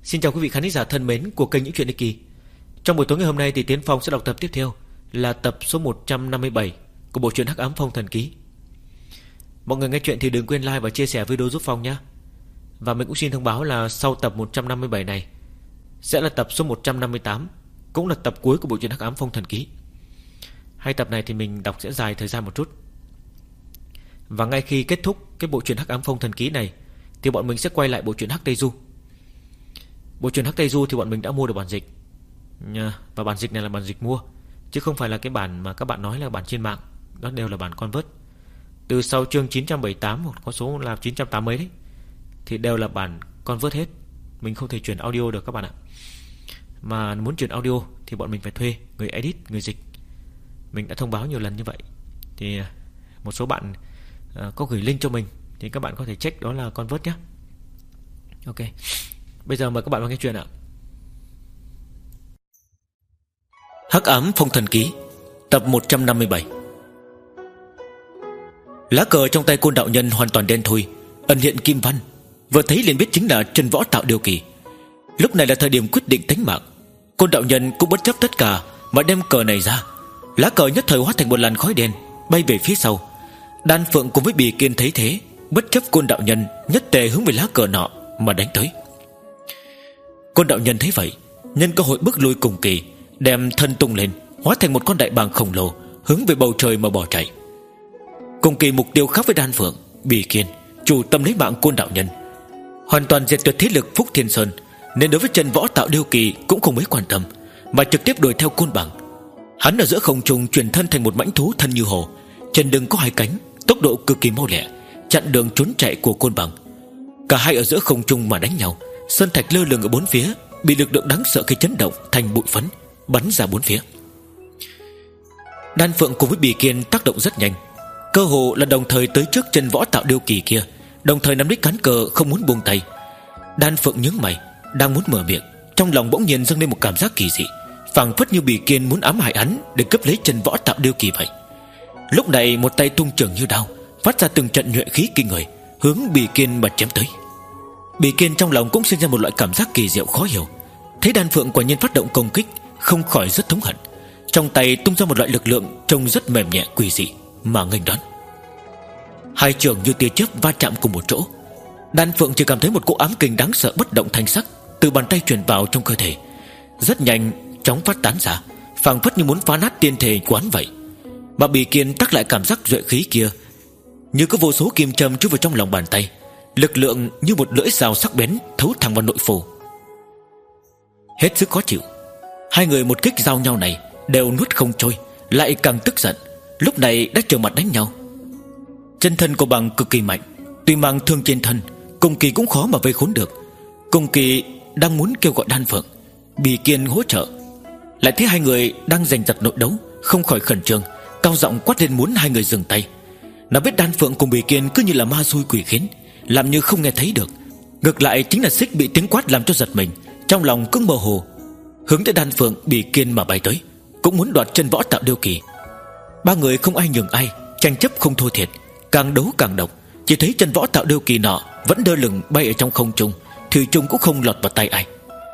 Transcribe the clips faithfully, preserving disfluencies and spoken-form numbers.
Xin chào quý vị khán giả thân mến của kênh Những Chuyện Ích Kỳ. Trong buổi tối ngày hôm nay thì Tiến Phong sẽ đọc tập tiếp theo, là tập số một trăm năm mươi bảy của bộ truyện Hắc Ám Phong Thần Ký. Mọi người nghe chuyện thì đừng quên like và chia sẻ video giúp Phong nhé. Và mình cũng xin thông báo là sau tập một trăm năm mươi bảy này sẽ là tập số một trăm năm mươi tám, cũng là tập cuối của bộ truyện Hắc Ám Phong Thần Ký. Hai tập này thì mình đọc sẽ dài thời gian một chút. Và ngay khi kết thúc cái bộ truyện Hắc Ám Phong Thần Ký này thì bọn mình sẽ quay lại bộ truyện Hắc Tây Du. Bộ truyện Hắc Tây Du thì bọn mình đã mua được bản dịch, và bản dịch này là bản dịch mua, chứ không phải là cái bản mà các bạn nói là bản trên mạng. Đó đều là bản convert. Từ sau chương chín trăm bảy mươi tám, hoặc có số là chín trăm tám mươi đấy, thì đều là bản convert hết. Mình không thể chuyển audio được các bạn ạ. Mà muốn chuyển audio thì bọn mình phải thuê người edit, người dịch. Mình đã thông báo nhiều lần như vậy. Thì một số bạn uh, có gửi link cho mình, thì các bạn có thể check đó là convert nhé. Ok, bây giờ mời các bạn vào nghe chuyện ạ. Hắc Ám Phong Thần Ký, tập một trăm năm mươi bảy. Lá cờ trong tay Côn đạo nhân hoàn toàn đen thui, ẩn hiện kim văn, vừa thấy liền biết chính là chân võ tạo điều kỳ. Lúc này là thời điểm quyết định tính mạng. Côn đạo nhân cũng bất chấp tất cả mà đem cờ này ra. Lá cờ nhất thời hóa thành một làn khói đen bay về phía sau. Đan Phượng cùng với Bì Kiên thấy thế, bất chấp Côn đạo nhân, nhất tề hướng về lá cờ nọ mà đánh tới. Côn đạo nhân thấy vậy, nhân cơ hội bước lui cùng kỳ, đem thân tung lên, hóa thành một con đại bàng khổng lồ, hướng về bầu trời mà bỏ chạy. Cùng kỳ mục tiêu khác với Đan Phượng, Bì Kiên, chủ tâm lấy mạng Côn đạo nhân, hoàn toàn diệt tuyệt thế lực Phúc Thiên Sơn, nên đối với chân võ tạo điêu kỳ cũng không mấy quan tâm, mà trực tiếp đuổi theo Côn bằng. Hắn ở giữa không trung chuyển thân thành một mãnh thú thân như hổ, trên lưng có hai cánh, tốc độ cực kỳ mau lẹ, chặn đường trốn chạy của Côn bằng. Cả hai ở giữa không trung mà đánh nhau, sơn thạch lơ lửng ở bốn phía bị lực lượng đáng sợ khi chấn động thành bụi phấn, bắn ra bốn phía. Đan Phượng cùng với Bì Kiên tác động rất nhanh, cơ hồ là đồng thời tới trước chân võ tạo điêu kỳ kia, đồng thời nắm lấy cán cờ không muốn buông tay. Đan Phượng nhướng mày, đang muốn mở miệng, trong lòng bỗng nhiên dâng lên một cảm giác kỳ dị, phảng phất như Bì Kiên muốn ám hại hắn để cướp lấy chân võ tạo điêu kỳ vậy. Lúc này một tay tung trường như đao, phát ra từng trận nhuệ khí kinh người, hướng Bì Kiên mà chém tới. Bì Kiên trong lòng cũng sinh ra một loại cảm giác kỳ diệu khó hiểu, thấy Đan Phượng quả nhiên phát động công kích, không khỏi rất thống hận, trong tay tung ra một loại lực lượng trông rất mềm nhẹ quỷ dị mà nghênh đón. Hai trường như tia chớp va chạm cùng một chỗ. Đan Phượng chỉ cảm thấy một cỗ ám kình đáng sợ bất động thanh sắc từ bàn tay truyền vào trong cơ thể, rất nhanh chóng phát tán ra, phảng phất như muốn phá nát tiên thể quán vậy. Mà Bì Kiên tắc lại cảm giác duệ khí kia như có vô số kim châm chui vào trong lòng bàn tay, lực lượng như một lưỡi dao sắc bén thấu thẳng vào nội phủ. Hết sức khó chịu, hai người một kích giao nhau này đều nuốt không trôi, lại càng tức giận, lúc này đã trở mặt đánh nhau. Chân thân của bằng cực kỳ mạnh, tuy mang thương trên thân, Cung Kỳ cũng khó mà vây khốn được. Cung Kỳ đang muốn kêu gọi Đan Phượng, Bì Kiên hỗ trợ, lại thấy hai người đang giành giật nội đấu, không khỏi khẩn trương, cao giọng quát lên muốn hai người dừng tay. Nó biết Đan Phượng cùng Bì Kiên cứ như là ma xui quỷ khiến, làm như không nghe thấy được. Ngược lại chính là Xích bị tiếng quát làm cho giật mình, trong lòng cũng mơ hồ, hướng tới Đan Phượng, Bì Kiên mà bay tới, cũng muốn đoạt chân võ tạo điêu kỳ. Ba người không ai nhường ai, tranh chấp không thua thiệt, càng đấu càng độc. Chỉ thấy chân võ tạo điêu kỳ nọ vẫn đơ lửng bay ở trong không trung, thủy chung cũng không lọt vào tay ai.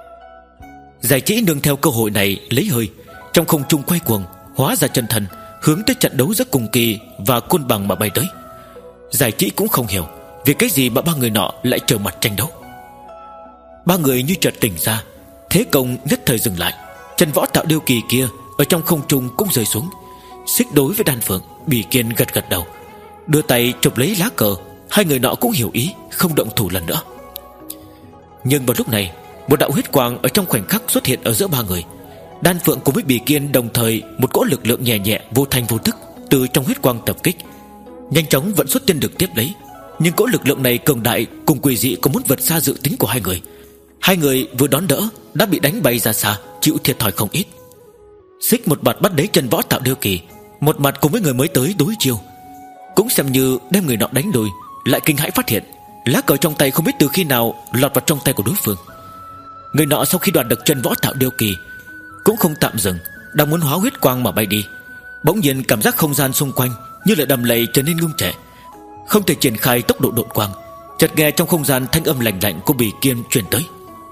Giải Chỉ nương theo cơ hội này lấy hơi, trong không trung quay cuồng, hóa ra chân thần, hướng tới trận đấu giữa Cung Kỳ và Côn bằng mà bay tới. Giải Chỉ cũng không hiểu vì cái gì mà ba người nọ lại trở mặt tranh đấu. Ba người như chợt tỉnh ra, thế công nhất thời dừng lại. Chân võ tạo điêu kỳ kia ở trong không trung cũng rơi xuống. Xích đối với Đan Phượng, Bì Kiên gật gật đầu, đưa tay chụp lấy lá cờ. Hai người nọ cũng hiểu ý, không động thủ lần nữa. Nhưng vào lúc này, một đạo huyết quang ở trong khoảnh khắc xuất hiện ở giữa ba người. Đan Phượng cùng với Bì Kiên đồng thời một cỗ lực lượng nhẹ nhẹ vô thanh vô tức từ trong huyết quang tập kích, nhanh chóng vận xuất tiên lực tiếp lấy. Nhưng cỗ lực lượng này cường đại cùng quỷ dị có muốn vượt xa dự tính của hai người. Hai người vừa đón đỡ đã bị đánh bay ra xa, chịu thiệt thòi không ít. Xích một mặt bắt lấy chân võ tạo điêu kỳ, một mặt cùng với người mới tới đối chiêu, cũng xem như đem người nọ đánh lùi. Lại kinh hãi phát hiện lá cờ trong tay không biết từ khi nào lọt vào trong tay của đối phương. Người nọ sau khi đoạt được chân võ tạo điêu kỳ cũng không tạm dừng, đang muốn hóa huyết quang mà bay đi. Bỗng nhiên cảm giác không gian xung quanh như là đầm lầy trở nên ngưng trệ, không thể triển khai tốc độ độn quang. Chợt nghe trong không gian thanh âm lạnh lạnh của Bì Kiên truyền tới: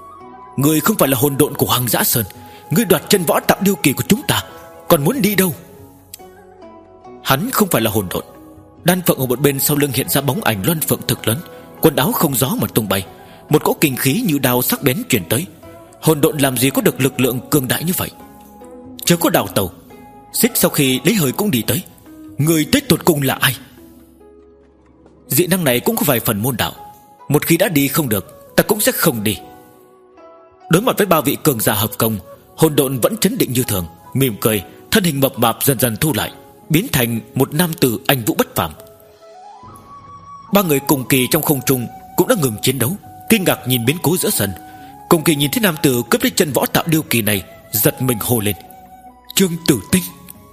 Ngươi không phải là hồn độn của Hoàng Dã Sơn. Ngươi đoạt chân võ tạo điêu kỳ của chúng ta, còn muốn đi đâu? Hắn không phải là hồn độn. Đan Phượng ở một bên sau lưng hiện ra bóng ảnh loan phượng thực lớn, quần áo không gió mà tung bay. Một cỗ kinh khí như đao sắc bén truyền tới. Hồn độn làm gì có được lực lượng cường đại như vậy? Chớ có đào tàu. Xích sau khi lấy hơi cũng đi tới. Người tới tột cùng là ai? Dị năng này cũng có vài phần môn đạo. Một khi đã đi không được, ta cũng sẽ không đi. Đối mặt với ba vị cường giả hợp công, hồn độn vẫn trấn định như thường, mỉm cười, thân hình mập mạp dần dần thu lại, biến thành một nam tử anh vũ bất phàm. Ba người cùng kỳ trong không trung cũng đã ngừng chiến đấu, kinh ngạc nhìn biến cố giữa sân. Cùng kỳ nhìn thấy nam tử cướp lấy chân võ tạo điêu kỳ này, giật mình hô lên: Trương Tử Tinh!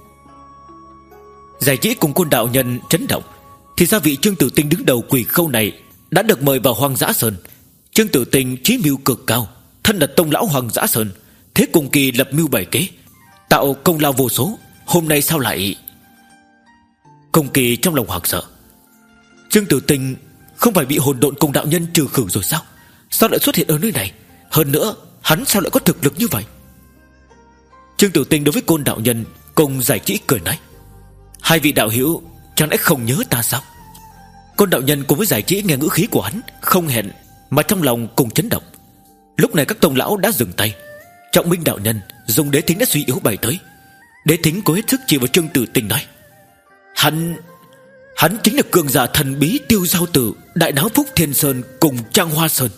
Giải trí cùng Côn đạo nhân chấn động. Thì ra vị Trương Tử Tinh đứng đầu quỷ khâu này đã được mời vào Hoang Dã Sơn. Trương Tử Tinh trí mưu cực cao, thân là tông lão Hoang Dã Sơn, thế cùng kỳ lập mưu bảy kế, tạo công lao vô số. Hôm nay sao lại... Cùng kỳ trong lòng hoảng sợ. Trương Tử Tinh không phải bị hồn độn cùng đạo nhân trừ khử rồi sao? Sao lại xuất hiện ở nơi này? Hơn nữa hắn sao lại có thực lực như vậy? Trương Tử Tinh đối với Côn đạo nhân cùng Giải Trí cười nói: Hai vị đạo hữu chẳng lẽ không nhớ ta sao? Côn đạo nhân cùng với Giải Trí nghe ngữ khí của hắn không hẹn mà trong lòng cùng chấn động. Lúc này các tông lão đã dừng tay. Trọng Minh đạo nhân dùng đế thính đã suy yếu bày tới. Đế thính cố hết sức chỉ vào Trương Tử Tinh nói: Hắn... Hắn chính là cường giả thần bí Tiêu Giao Tử, Đại Náo Phúc Thiên Sơn cùng Trang Hoa Sơn.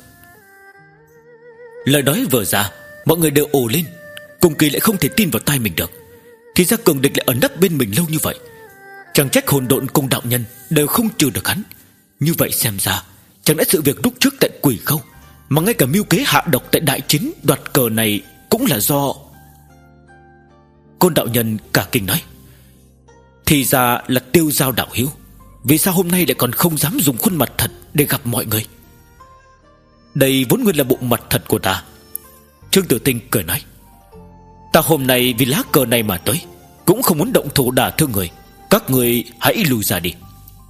Lời nói vừa ra, mọi người đều ồ lên. Cùng kỳ lại không thể tin vào tai mình được. Thì ra cường địch lại ẩn nấp bên mình lâu như vậy. Chẳng trách hồn độn cùng đạo nhân đều không trừ được hắn. Như vậy xem ra, chẳng lẽ sự việc lúc trước tại Quỷ Khâu, mà ngay cả mưu kế hạ độc tại đại chiến đoạt cờ này cũng là do... Côn đạo nhân cả kinh nói: Thì ra là Tiêu Giao đạo hữu. Vì sao hôm nay lại còn không dám dùng khuôn mặt thật để gặp mọi người? Đây vốn nguyên là bụng mặt thật của ta. Trương Tử Tinh cười nói: Ta hôm nay vì lá cờ này mà tới, cũng không muốn động thủ đả thương người. Các người hãy lùi ra đi.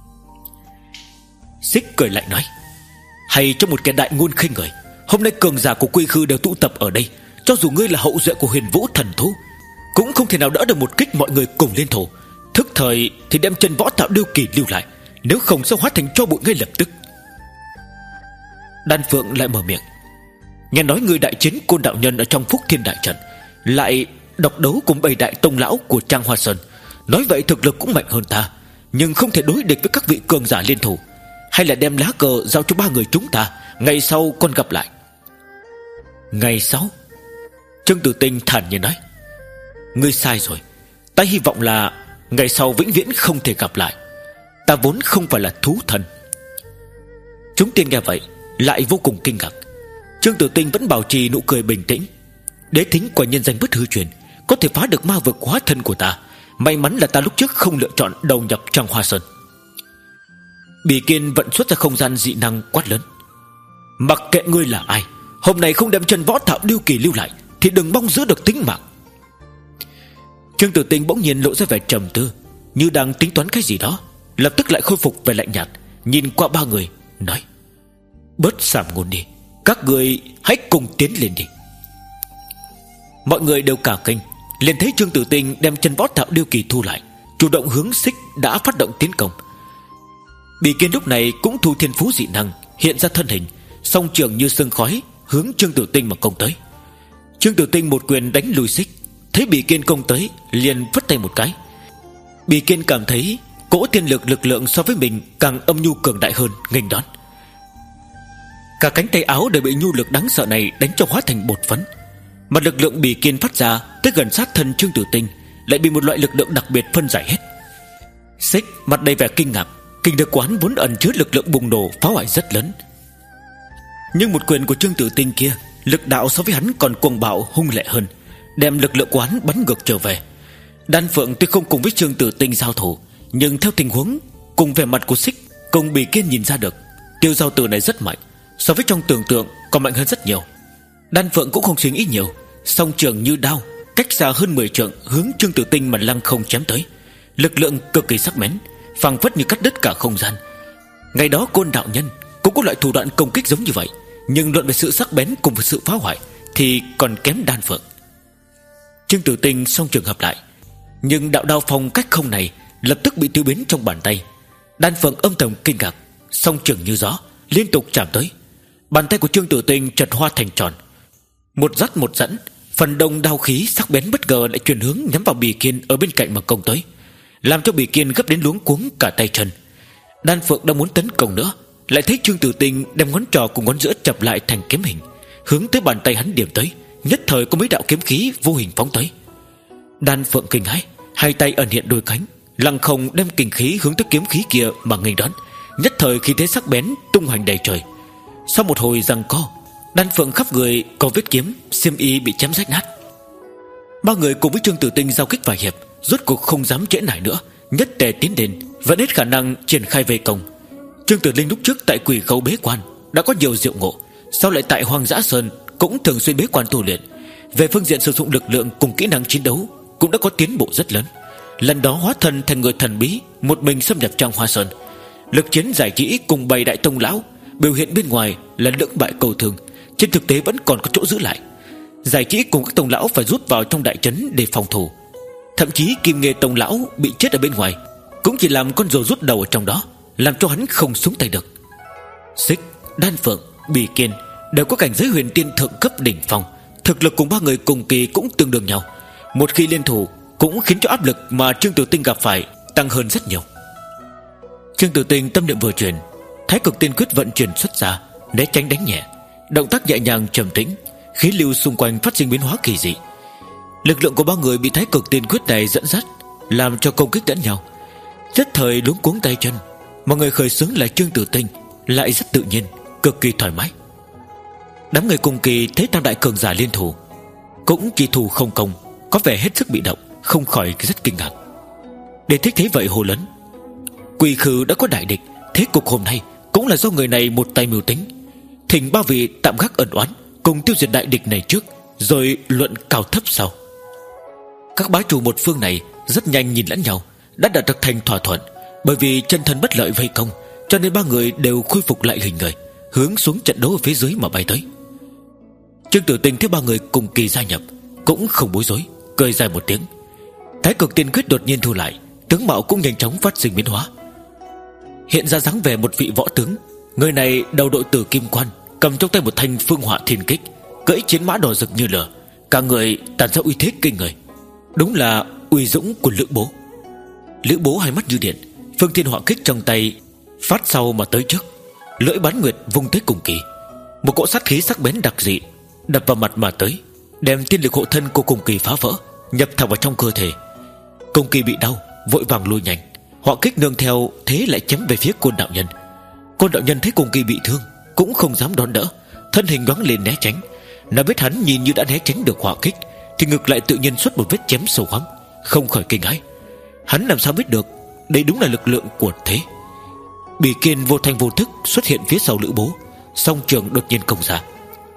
Xích cười lại nói: Hay cho một kẻ đại ngôn khinh người. Hôm nay cường giả của Quy Khư đều tụ tập ở đây. Cho dù ngươi là hậu duệ của Huyền Vũ thần thú, cũng không thể nào đỡ được một kích mọi người cùng liên thủ. Thức thời thì đem chân võ tạo điêu kỳ lưu lại, nếu không sẽ hóa thành tro bụi ngay lập tức. Đan Phượng lại mở miệng: Nghe nói người đại chiến Côn đạo nhân ở trong Phúc Thiên đại trận, lại độc đấu cùng bảy đại tông lão của Trang Hoa Sơn. Nói vậy thực lực cũng mạnh hơn ta, nhưng không thể đối địch với các vị cường giả liên thủ. Hay là đem lá cờ giao cho ba người chúng ta, ngày sau còn gặp lại. Ngày sau? Trương Tử Tinh thản nhiên nói: Ngươi sai rồi. Ta hy vọng là ngày sau vĩnh viễn không thể gặp lại. Ta vốn không phải là thú thần. Chúng tiên nghe vậy lại vô cùng kinh ngạc. Trương Tử Tinh vẫn bảo trì nụ cười bình tĩnh. Đế thính quả nhân danh bất hư truyền, có thể phá được ma vực hóa thân của ta. May mắn là ta lúc trước không lựa chọn đầu nhập Trang Hoa Sơn. Bỉ Kiên vận xuất ra không gian dị năng quát lớn: Mặc kệ ngươi là ai, hôm nay không đem chân võ tạo điêu kỳ lưu lại thì đừng mong giữ được tính mạng. Trương Tử Tinh bỗng nhiên lộ ra vẻ trầm tư, như đang tính toán cái gì đó, lập tức lại khôi phục vẻ lạnh nhạt, nhìn qua ba người nói: Bớt sàm ngôn đi, các người hãy cùng tiến lên đi. Mọi người đều cả kinh, liền thấy Trương Tử Tinh đem chân võ tạo điêu kỳ thu lại, chủ động hướng Xích đã phát động tiến công. Bỉ Kiên lúc này cũng thu thiên phú dị năng, hiện ra thân hình, song trường như sương khói hướng Trương Tử Tinh mà công tới. Trương Tử Tinh một quyền đánh lùi Xích, thấy Bỉ Kiên công tới liền phất tay một cái. Bỉ Kiên cảm thấy cỗ thiên lực lực lượng so với mình càng âm nhu cường đại hơn, nghênh đón. Cả cánh tay áo đều bị nhu lực đáng sợ này đánh cho hóa thành bột phấn. Mà lực lượng Bỉ Kiên phát ra tới gần sát thân Trương Tử Tinh lại bị một loại lực lượng đặc biệt phân giải hết. Xích mặt đầy vẻ kinh ngạc, kinh lực quán vốn ẩn chứa lực lượng bùng nổ phá hoại rất lớn. Nhưng một quyền của Trương Tử Tinh kia, lực đạo so với hắn còn cuồng bạo hung lệ hơn, đem lực lượng quán bắn ngược trở về. Đan Phượng tuy không cùng với Trương Tử Tinh giao thủ, nhưng theo tình huống cùng vẻ mặt của Xích cùng Bỉ Kiên nhìn ra được, Tiêu Giao Tử này rất mạnh, so với trong tưởng tượng còn mạnh hơn rất nhiều. Đan Phượng cũng không suy nghĩ nhiều, song trường như đao cách xa hơn mười trượng hướng Trương Tử Tinh mà lăng không chém tới, lực lượng cực kỳ sắc bén, phảng phất như cắt đứt cả không gian. Ngày đó Côn đạo nhân cũng có loại thủ đoạn công kích giống như vậy, nhưng luận về sự sắc bén cùng với sự phá hoại thì còn kém Đan Phượng. Trương Tử Tinh song trường hợp lại, nhưng đạo đao phong cách không này lập tức bị tiêu biến trong bàn tay. Đan Phượng âm thầm kinh ngạc, song trường như gió liên tục chạm tới. Bàn tay của Trương Tử Tinh chợt hoa thành tròn, một dắt một dẫn, phần đông đao khí sắc bén bất ngờ lại chuyển hướng nhắm vào Bì Kiên ở bên cạnh mà công tới, làm cho Bì Kiên gấp đến luống cuống cả tay chân. Đan Phượng đang muốn tấn công nữa, lại thấy Trương Tử Tinh đem ngón trỏ cùng ngón giữa chập lại thành kiếm hình, hướng tới bàn tay hắn điểm tới. Nhất thời có mấy đạo kiếm khí vô hình phóng tới. Đan Phượng kinh hãi, hai tay ẩn hiện đôi cánh, lăng không đem kình khí hướng tới kiếm khí kia mà nghênh đón. Nhất thời khí thế sắc bén tung hoành đầy trời. Sau một hồi giằng co, Đan Phượng khắp người có vết kiếm, xiêm y bị chém rách nát. Ba người cùng với Trương Tử Tinh giao kích vài hiệp, rốt cuộc không dám trễ nải nữa, nhất tề tiến đến, vẫn hết khả năng triển khai vây công. Trương Tử Linh lúc trước tại Quỷ Khấu bế quan đã có nhiều diệu ngộ, sau lại tại Hoang Dã Sơn cũng thường xuyên bế quan tu luyện, về phương diện sử dụng lực lượng cùng kỹ năng chiến đấu cũng đã có tiến bộ rất lớn. Lần đó hóa thân thành người thần bí, một mình xâm nhập trong Hoa Sơn, lực chiến giải trí cùng bầy đại tông lão, biểu hiện bên ngoài là lưỡng bại cầu thường, trên thực tế vẫn còn có chỗ giữ lại. Giải trí cùng các tông lão phải rút vào trong đại trấn để phòng thủ, thậm chí Kim Nghê tông lão bị chết ở bên ngoài cũng chỉ làm con rùa rút đầu ở trong đó, làm cho hắn không xuống tay được. Xích, Đan Phượng, Bì Kiên đều có cảnh giới huyền tiên thượng cấp đỉnh phong, thực lực cùng ba người cùng kỳ cũng tương đương nhau. Một khi liên thủ cũng khiến cho áp lực mà Trương Tử Tinh gặp phải tăng hơn rất nhiều. Trương Tử Tinh tâm niệm vừa chuyển, Thái Cực Tiên Quyết vận chuyển xuất ra, né tránh đánh nhẹ, động tác nhẹ nhàng trầm tĩnh, khí lưu xung quanh phát sinh biến hóa kỳ dị. Lực lượng của ba người bị Thái Cực Tiên Quyết này dẫn dắt, làm cho công kích lẫn nhau, nhất thời luống cuống tay chân. Mọi người khởi xướng là Trương Tử Tinh lại rất tự nhiên, cực kỳ thoải mái. Đám người cùng kỳ thấy tam đại cường giả liên thủ, cũng chỉ thủ không công, có vẻ hết sức bị động, không khỏi rất kinh ngạc. Để thích thấy vậy hồ lớn: Quỷ Khư đã có đại địch, thế cục hôm nay cũng là do người này một tay mưu tính. Thỉnh ba vị tạm gác ẩn oán, cùng tiêu diệt đại địch này trước, rồi luận cao thấp sau. Các bá chủ một phương này rất nhanh nhìn lẫn nhau, đã đạt được thành thỏa thuận. Bởi vì chân thân bất lợi vây công, cho nên ba người đều khôi phục lại hình người, hướng xuống trận đấu ở phía dưới mà bay tới. Trương Tử Tinh thấy ba người cùng kỳ gia nhập, cũng không bối rối, cười dài một tiếng. Thái Cực Tiên Quyết đột nhiên thu lại, tướng mạo cũng nhanh chóng phát sinh biến hóa, hiện ra dáng vẻ một vị võ tướng. Người này đầu đội tử kim quan, cầm trong tay một thanh phương họa thiên kích, cưỡi chiến mã đỏ rực như lửa, cả người tản ra uy thế kinh người. Đúng là uy dũng của Lữ Bố. Lữ Bố hai mắt như điện, phương thiên họa kích trong tay phát sau mà tới trước, lưỡi bán nguyệt vung tới cùng kỳ, một cỗ sát khí sắc bén đặc dị đập vào mặt mà tới, đem tiên lực hộ thân của cùng kỳ phá vỡ, nhập thẳng vào trong cơ thể. Cùng kỳ bị đau, vội vàng lùi nhanh, họa kích nương theo thế lại chém về phía Côn đạo nhân. Côn đạo nhân thấy cùng kỳ bị thương, cũng không dám đón đỡ, thân hình nhoáng lên né tránh. Nào biết hắn nhìn như đã né tránh được họa kích, thì ngược lại tự nhiên xuất một vết chém sâu hoắm, không khỏi kinh hãi. Hắn làm sao biết được đây đúng là lực lượng của thế? Bì Kiên vô thanh vô thức xuất hiện phía sau Lữ Bố, song trường đột nhiên công ra.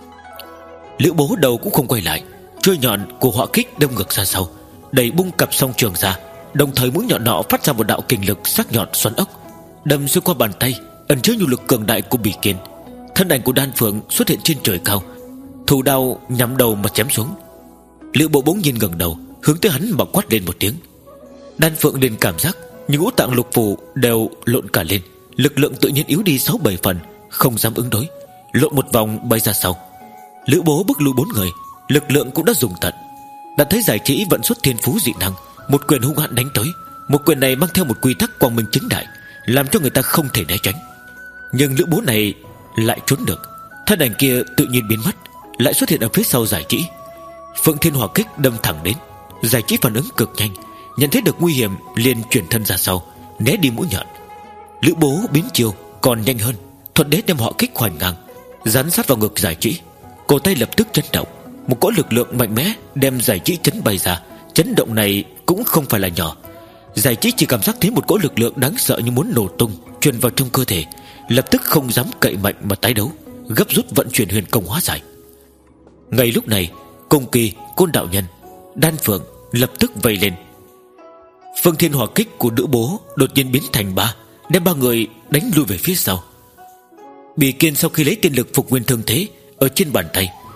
Lữ Bố đầu cũng không quay lại, trôi nhọn của họa kích đâm ngược ra sau, đẩy bung cặp song trường ra, đồng thời mũi nhọn nọ phát ra một đạo kình lực sắc nhọn xoắn ốc, đâm xuyên qua bàn tay ẩn chứa nhu lực cường đại của Bì Kiên. Thân ảnh của Đan Phượng xuất hiện trên trời cao, thủ đao nhắm đầu mà chém xuống. Lữ Bố bỗng nhiên ngẩng đầu, hướng tới hắn mà quát lên một tiếng. Đan Phượng liền cảm giác những ngũ tạng lục phủ đều lộn cả lên, lực lượng tự nhiên yếu đi sáu bảy phần, không dám ứng đối, lộn một vòng bay ra sau. Lữ Bố bức lui bốn người, lực lượng cũng đã dùng tận. Đã thấy Giải Trí vận xuất thiên phú dị năng, một quyền hung hãn đánh tới. Một quyền này mang theo một quy tắc quang minh chính đại, làm cho người ta không thể né tránh. Nhưng Lữ Bố này lại trốn được, thân ảnh kia tự nhiên biến mất, lại xuất hiện ở phía sau Giải Trí. Phượng Thiên Hỏa Kích đâm thẳng đến. Giải Trí phản ứng cực nhanh, nhận thấy được nguy hiểm liền chuyển thân ra sau, né đi mũi nhọn. Lữ Bố biến chiều còn nhanh hơn, thuận đế đem hỏa kích hoành ngang, dán sát vào ngực Giải Trí. Cổ tay lập tức chấn động, một cỗ lực lượng mạnh mẽ đem Giải Trí chấn bay ra. Chấn động này cũng không phải là nhỏ. Giải Trí chỉ cảm giác thấy một cỗ lực lượng đáng sợ như muốn nổ tung truyền vào trong cơ thể, lập tức không dám cậy mạnh mà tái đấu, gấp rút vận chuyển huyền công hóa giải. Ngay lúc này, Cung Kỳ, Côn đạo nhân, Đan Phượng lập tức vây lên. Phương Thiên Hỏa Kích của Lữ Bố đột nhiên biến thành ba, đem ba người đánh lui về phía sau. Bì Kiên sau khi lấy tiên lực phục nguyên thương thế ở trên bàn tay,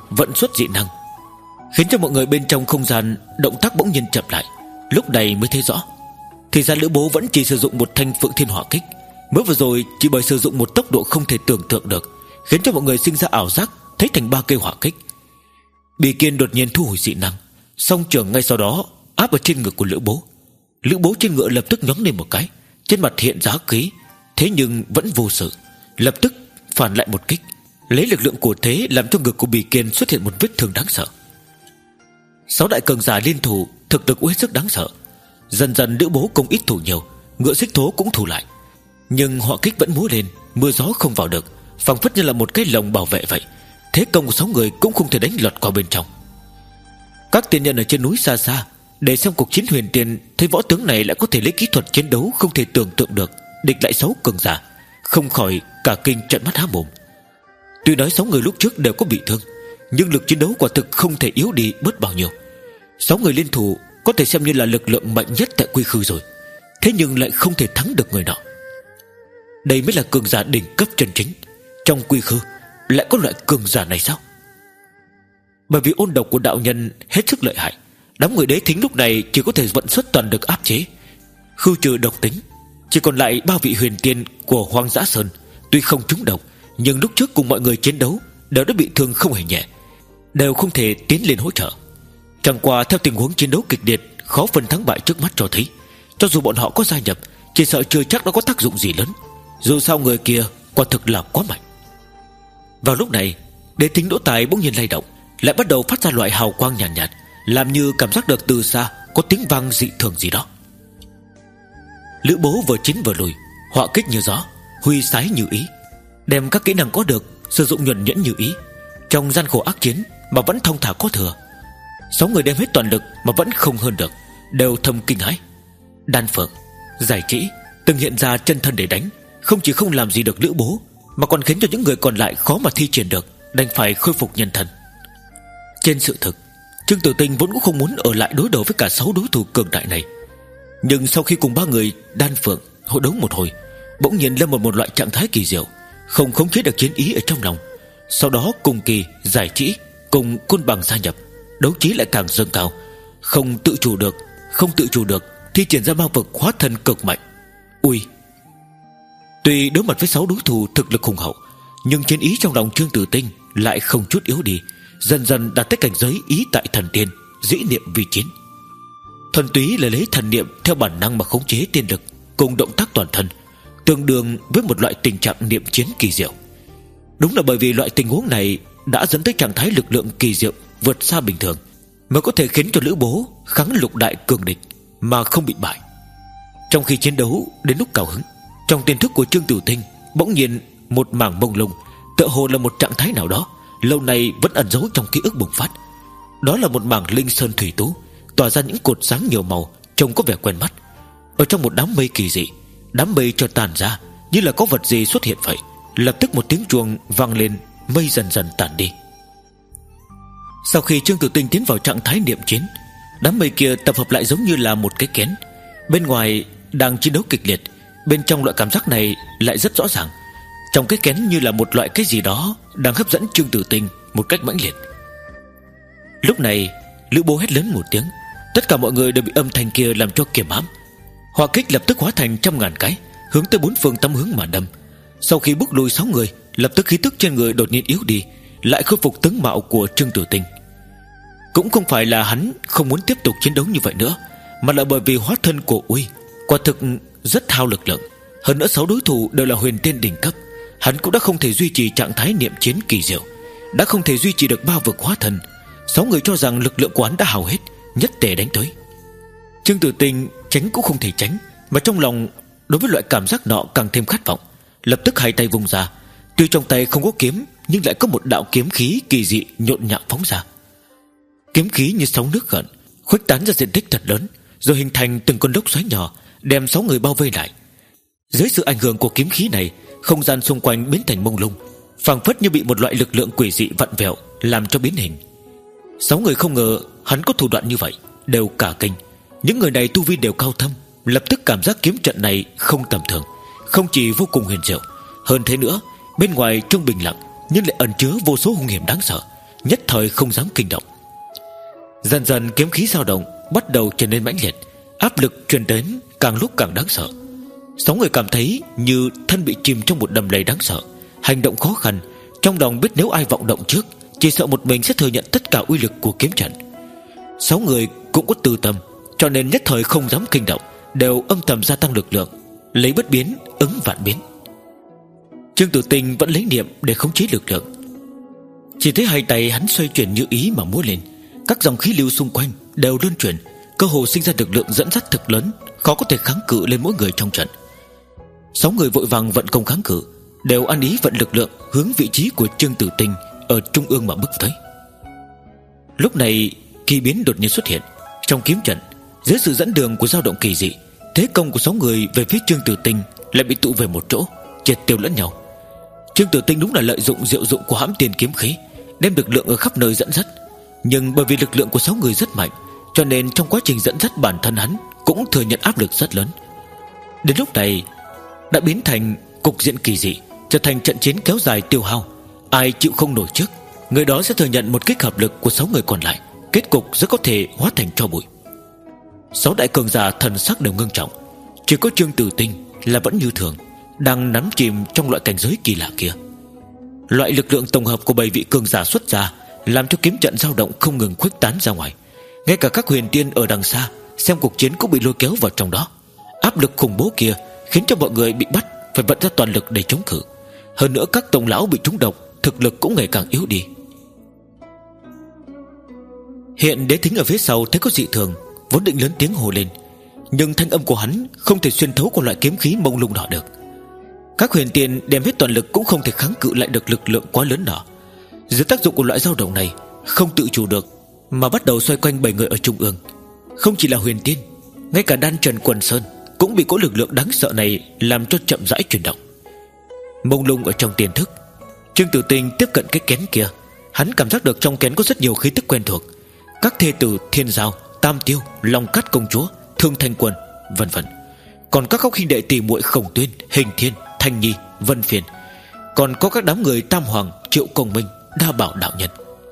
vận xuất dị năng, khiến cho mọi người bên trong không gian động tác bỗng nhiên chậm lại. Lúc này mới thấy rõ, thì ra Lữ Bố vẫn chỉ sử dụng một thanh Phượng Thiên Hỏa Kích. Mới vừa rồi chỉ bởi sử dụng một tốc độ không thể tưởng tượng được, khiến cho mọi người sinh ra ảo giác thấy thành ba cây hỏa kích. Bì Kiên đột nhiên thu hồi dị năng, song trường ngay sau đó áp ở trên ngực của Lữ Bố. Lữ Bố trên ngựa lập tức nhóng lên một cái, trên mặt hiện giá khí, thế nhưng vẫn vô sự, lập tức phản lại một kích, lấy lực lượng của thế làm cho ngực của Bì Kiên xuất hiện một vết thương đáng sợ. Sáu đại cường giả liên thủ, thực lực hết sức đáng sợ. Dần dần Lữ Bố công ít thủ nhiều, ngựa xích thố cũng thủ lại, nhưng hỏa kích vẫn múa lên, mưa gió không vào được, phảng phất như là một cái lồng bảo vệ vậy. Thế công của sáu người cũng không thể đánh lọt qua bên trong. Các tiên nhân ở trên núi xa xa để xem cuộc chiến huyền tiên, thấy võ tướng này lại có thể lấy kỹ thuật chiến đấu không thể tưởng tượng được địch lại sáu cường giả, không khỏi cả kinh trợn mắt há mồm. Tuy nói sáu người lúc trước đều có bị thương, nhưng lực chiến đấu quả thực không thể yếu đi bớt bao nhiêu. Sáu người liên thủ có thể xem như là lực lượng mạnh nhất tại Quy Khư rồi, thế nhưng lại không thể thắng được người nọ. Đây mới là cường giả đỉnh cấp chân chính. Trong Quy Khư lại có loại cường giả này sao? Bởi vì ôn độc của đạo nhân hết sức lợi hại, đám người Đế Thính lúc này chỉ có thể vận xuất toàn lực áp chế, khư trừ độc tính. Chỉ còn lại ba vị huyền tiên của Hoang Dã Sơn, tuy không trúng độc, nhưng lúc trước cùng mọi người chiến đấu đều đã bị thương không hề nhẹ, đều không thể tiến lên hỗ trợ. Chẳng qua theo tình huống chiến đấu kịch liệt, khó phân thắng bại trước mắt cho thấy, cho dù bọn họ có gia nhập, chỉ sợ chưa chắc nó có tác dụng gì lớn. Dù sao người kia quả thực là quá mạnh. Vào lúc này, Đế Thính lỗ tai bỗng nhiên lay động, lại bắt đầu phát ra loại hào quang nhàn nhạt, nhạt, làm như cảm giác được từ xa có tiếng vang dị thường gì đó. Lữ Bố vừa chiến vừa lùi, họa kích như gió, huy sái như ý, đem các kỹ năng có được sử dụng nhuần nhuyễn như ý. Trong gian khổ ác chiến mà vẫn thong thả có thừa. Sáu người đem hết toàn lực mà vẫn không hơn được, đều thầm kinh hãi. Đan Phượng, Giải Trĩ từng hiện ra chân thân để đánh, không chỉ không làm gì được Lữ Bố, mà còn khiến cho những người còn lại khó mà thi triển được, đành phải khôi phục nhân thân. Trên sự thực, Trương Tử Tinh vốn cũng không muốn ở lại đối đầu với cả sáu đối thủ cường đại này, nhưng sau khi cùng ba người Đan Phượng hội đấu một hồi, bỗng nhiên lâm vào một loại trạng thái kỳ diệu, không khống chế được chiến ý ở trong lòng. Sau đó cùng Kỳ, Giải Trĩ cùng Côn Bằng gia nhập, đấu trí lại càng dâng cao, không tự chủ được, không tự chủ được thi triển ra ma vực hóa thân cực mạnh. Ui! Tuy đối mặt với sáu đối thủ thực lực hùng hậu, nhưng chiến ý trong lòng Trương Tử Tinh lại không chút yếu đi, dần dần đạt tới cảnh giới ý tại thần tiên, dĩ niệm vi chiến. Thuần túy là lấy thần niệm theo bản năng mà khống chế tiên lực cùng động tác toàn thân, tương đương với một loại tình trạng niệm chiến kỳ diệu. Đúng là bởi vì loại tình huống này đã dẫn tới trạng thái lực lượng kỳ diệu vượt xa bình thường, mới có thể khiến cho Lữ Bố kháng lục đại cường địch mà không bị bại. Trong khi chiến đấu đến lúc cao hứng, trong tiềm thức của Trương Tử Tinh bỗng nhiên một mảng mông lung, tựa hồ là một trạng thái nào đó lâu nay vẫn ẩn giấu trong ký ức bùng phát. Đó là một mảng linh sơn thủy tú, tỏa ra những cột sáng nhiều màu, trông có vẻ quen mắt. Ở trong một đám mây kỳ dị, đám mây cho tàn ra như là có vật gì xuất hiện vậy. Lập tức một tiếng chuông vang lên, mây dần dần tàn đi. Sau khi Trương Tử Tinh tiến vào trạng thái niệm chiến, đám mây kia tập hợp lại giống như là một cái kén. Bên ngoài đang chiến đấu kịch liệt, bên trong loại cảm giác này lại rất rõ ràng. Trong cái kén như là một loại cái gì đó đang hấp dẫn Trương Tử Tinh một cách mãnh liệt. Lúc này Lữ Bố hét lớn một tiếng, tất cả mọi người đều bị âm thanh kia làm cho kiềm hãm. Hỏa kích lập tức hóa thành trăm ngàn cái, hướng tới bốn phương tám hướng mà đâm. Sau khi bước lùi sáu người, lập tức khí tức trên người đột nhiên yếu đi, lại khôi phục tướng mạo của Trương Tử Tinh. Cũng không phải là hắn không muốn tiếp tục chiến đấu như vậy nữa, mà là bởi vì hóa thân của Uy quả thực rất hao lực lượng. Hơn nữa sáu đối thủ đều là huyền tiên đỉnh cấp, hắn cũng đã không thể duy trì trạng thái niệm chiến kỳ diệu, đã không thể duy trì được ba vực hóa thân. Sáu người cho rằng lực lượng của hắn đã hao hết, nhất tề đánh tới. Trương Tử Tinh tránh cũng không thể tránh, mà trong lòng đối với loại cảm giác nọ càng thêm khát vọng. Lập tức hai tay vùng ra, tuy trong tay không có kiếm, nhưng lại có một đạo kiếm khí kỳ dị nhộn nhạo phóng ra. Kiếm khí như sóng nước gợn, khuếch tán ra diện tích thật lớn, rồi hình thành từng con lốc xoáy nhỏ, đem sáu người bao vây lại. Dưới sự ảnh hưởng của kiếm khí này, không gian xung quanh biến thành mông lung, phảng phất như bị một loại lực lượng quỷ dị vặn vẹo làm cho biến hình. Sáu người không ngờ hắn có thủ đoạn như vậy, đều cả kinh. Những người này tu vi đều cao thâm, lập tức cảm giác kiếm trận này không tầm thường, không chỉ vô cùng huyền diệu, hơn thế nữa bên ngoài trông bình lặng nhưng lại ẩn chứa vô số hung hiểm đáng sợ, nhất thời không dám kinh động. Dần dần kiếm khí dao động bắt đầu trở nên mãnh liệt, áp lực truyền đến càng lúc càng đáng sợ. Sáu người cảm thấy như thân bị chìm trong một đầm lầy đáng sợ, hành động khó khăn, trong lòng biết nếu ai vọng động trước, chỉ sợ một mình sẽ thừa nhận tất cả uy lực của kiếm trận. Sáu người cũng có tư tâm, cho nên nhất thời không dám kinh động, đều âm thầm gia tăng lực lượng, lấy bất biến ứng vạn biến. Trương Tử Tinh vẫn lấy niệm để khống chế lực lượng. Chỉ thấy hai tay hắn xoay chuyển như ý mà múa lên, các dòng khí lưu xung quanh đều luân chuyển, cơ hồ sinh ra lực lượng dẫn dắt thực lớn, khó có thể kháng cự lên mỗi người trong trận. Sáu người vội vàng vận công kháng cự, đều ăn ý vận lực lượng hướng vị trí của Trương Tử Tinh ở trung ương mà bước tới. Lúc này kỳ biến đột nhiên xuất hiện trong kiếm trận. Dưới sự dẫn đường của dao động kỳ dị, thế công của sáu người về phía Trương Tử Tinh lại bị tụ về một chỗ, triệt tiêu lẫn nhau. Trương Tử Tinh đúng là lợi dụng diệu dụng của hãm tiền kiếm khí, đem lực lượng ở khắp nơi dẫn dắt. Nhưng bởi vì lực lượng của sáu người rất mạnh, cho nên trong quá trình dẫn dắt bản thân hắn cũng thừa nhận áp lực rất lớn. Đến lúc này đã biến thành cục diện kỳ dị, trở thành trận chiến kéo dài tiêu hao. Ai chịu không nổi trước, người đó sẽ thừa nhận một kích hợp lực của sáu người còn lại, kết cục rất có thể hóa thành tro bụi. Sáu đại cường giả thần sắc đều ngưng trọng, chỉ có Trương Tử Tinh là vẫn như thường, đang nắm chìm trong loại cảnh giới kỳ lạ kia. Loại lực lượng tổng hợp của bảy vị cường giả xuất ra làm cho kiếm trận dao động không ngừng khuếch tán ra ngoài. Ngay cả các huyền tiên ở đằng xa xem cuộc chiến cũng bị lôi kéo vào trong đó. Áp lực khủng bố kia khiến cho mọi người bị bắt phải vận ra toàn lực để chống cự. Hơn nữa các tổng lão bị trúng độc, thực lực cũng ngày càng yếu đi. Hiện Đế Thính ở phía sau thấy có dị thường, vốn định lớn tiếng hô lên, nhưng thanh âm của hắn không thể xuyên thấu qua loại kiếm khí mông lung nọ được. Các huyền tiên đem hết toàn lực cũng không thể kháng cự lại được lực lượng quá lớn nọ. Dưới tác dụng của loại dao động này, không tự chủ được mà bắt đầu xoay quanh bảy người ở trung ương. Không chỉ là huyền tiên, ngay cả Đan Trần Quần Sơn cũng bị cỗ lực lượng đáng sợ này làm cho chậm rãi chuyển động. Mông lung ở trong tiềm thức, Trương Tử Tinh tiếp cận cái kén kia. Hắn cảm giác được trong kén có rất nhiều khí tức quen thuộc. Các thê tử Thiên Giao, Tam Tiêu, Long Cát Công Chúa, Thương Thanh Quân, vân vân. Còn các khóc huynh đệ tỷ muội Khổng Tuyên, Hình Thiên, Thanh Nhi, Vân Phiền. Còn có các đám người Tam Hoàng, Triệu Công Minh, Đa Bảo đạo nhân.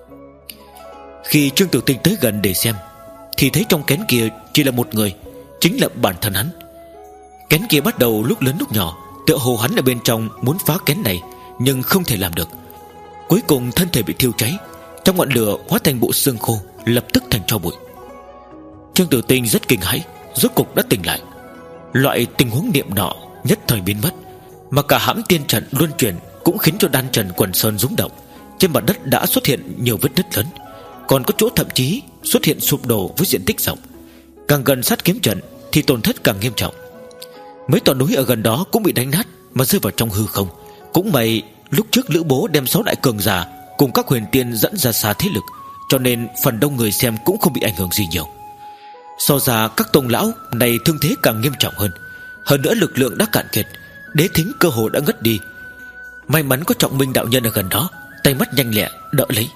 Khi Trương Tử Tinh tới gần để xem, thì thấy trong kén kia chỉ là một người, chính là bản thân hắn. Kén kia bắt đầu lúc lớn lúc nhỏ, tựa hồ hắn ở bên trong muốn phá kén này, nhưng không thể làm được. Cuối cùng thân thể bị thiêu cháy, trong ngọn lửa hóa thành bộ xương khô, lập tức thành tro bụi. Trương Tử Tinh rất kinh hãi, rốt cục đã tỉnh lại. Loại tình huống niệm nọ nhất thời biến mất, mà cả hãm tiên trận luân chuyển cũng khiến cho Đan Trần Quần Sơn rung động. Trên mặt đất đã xuất hiện nhiều vết nứt lớn, còn có chỗ thậm chí xuất hiện sụp đổ với diện tích rộng. Càng gần sát kiếm trận thì tổn thất càng nghiêm trọng. Mấy tòa núi ở gần đó cũng bị đánh nát mà rơi vào trong hư không. Cũng may lúc trước Lữ Bố đem sáu đại cường giả cùng các huyền tiên dẫn ra xa thế lực, cho nên phần đông người xem cũng không bị ảnh hưởng gì nhiều. So ra các tông lão này thương thế càng nghiêm trọng hơn. Hơn nữa lực lượng đã cạn kiệt, Đế Thính cơ hồ đã ngất đi. May mắn có Trọng Minh đạo nhân ở gần đó, tay mắt nhanh lẹ đỡ lấy.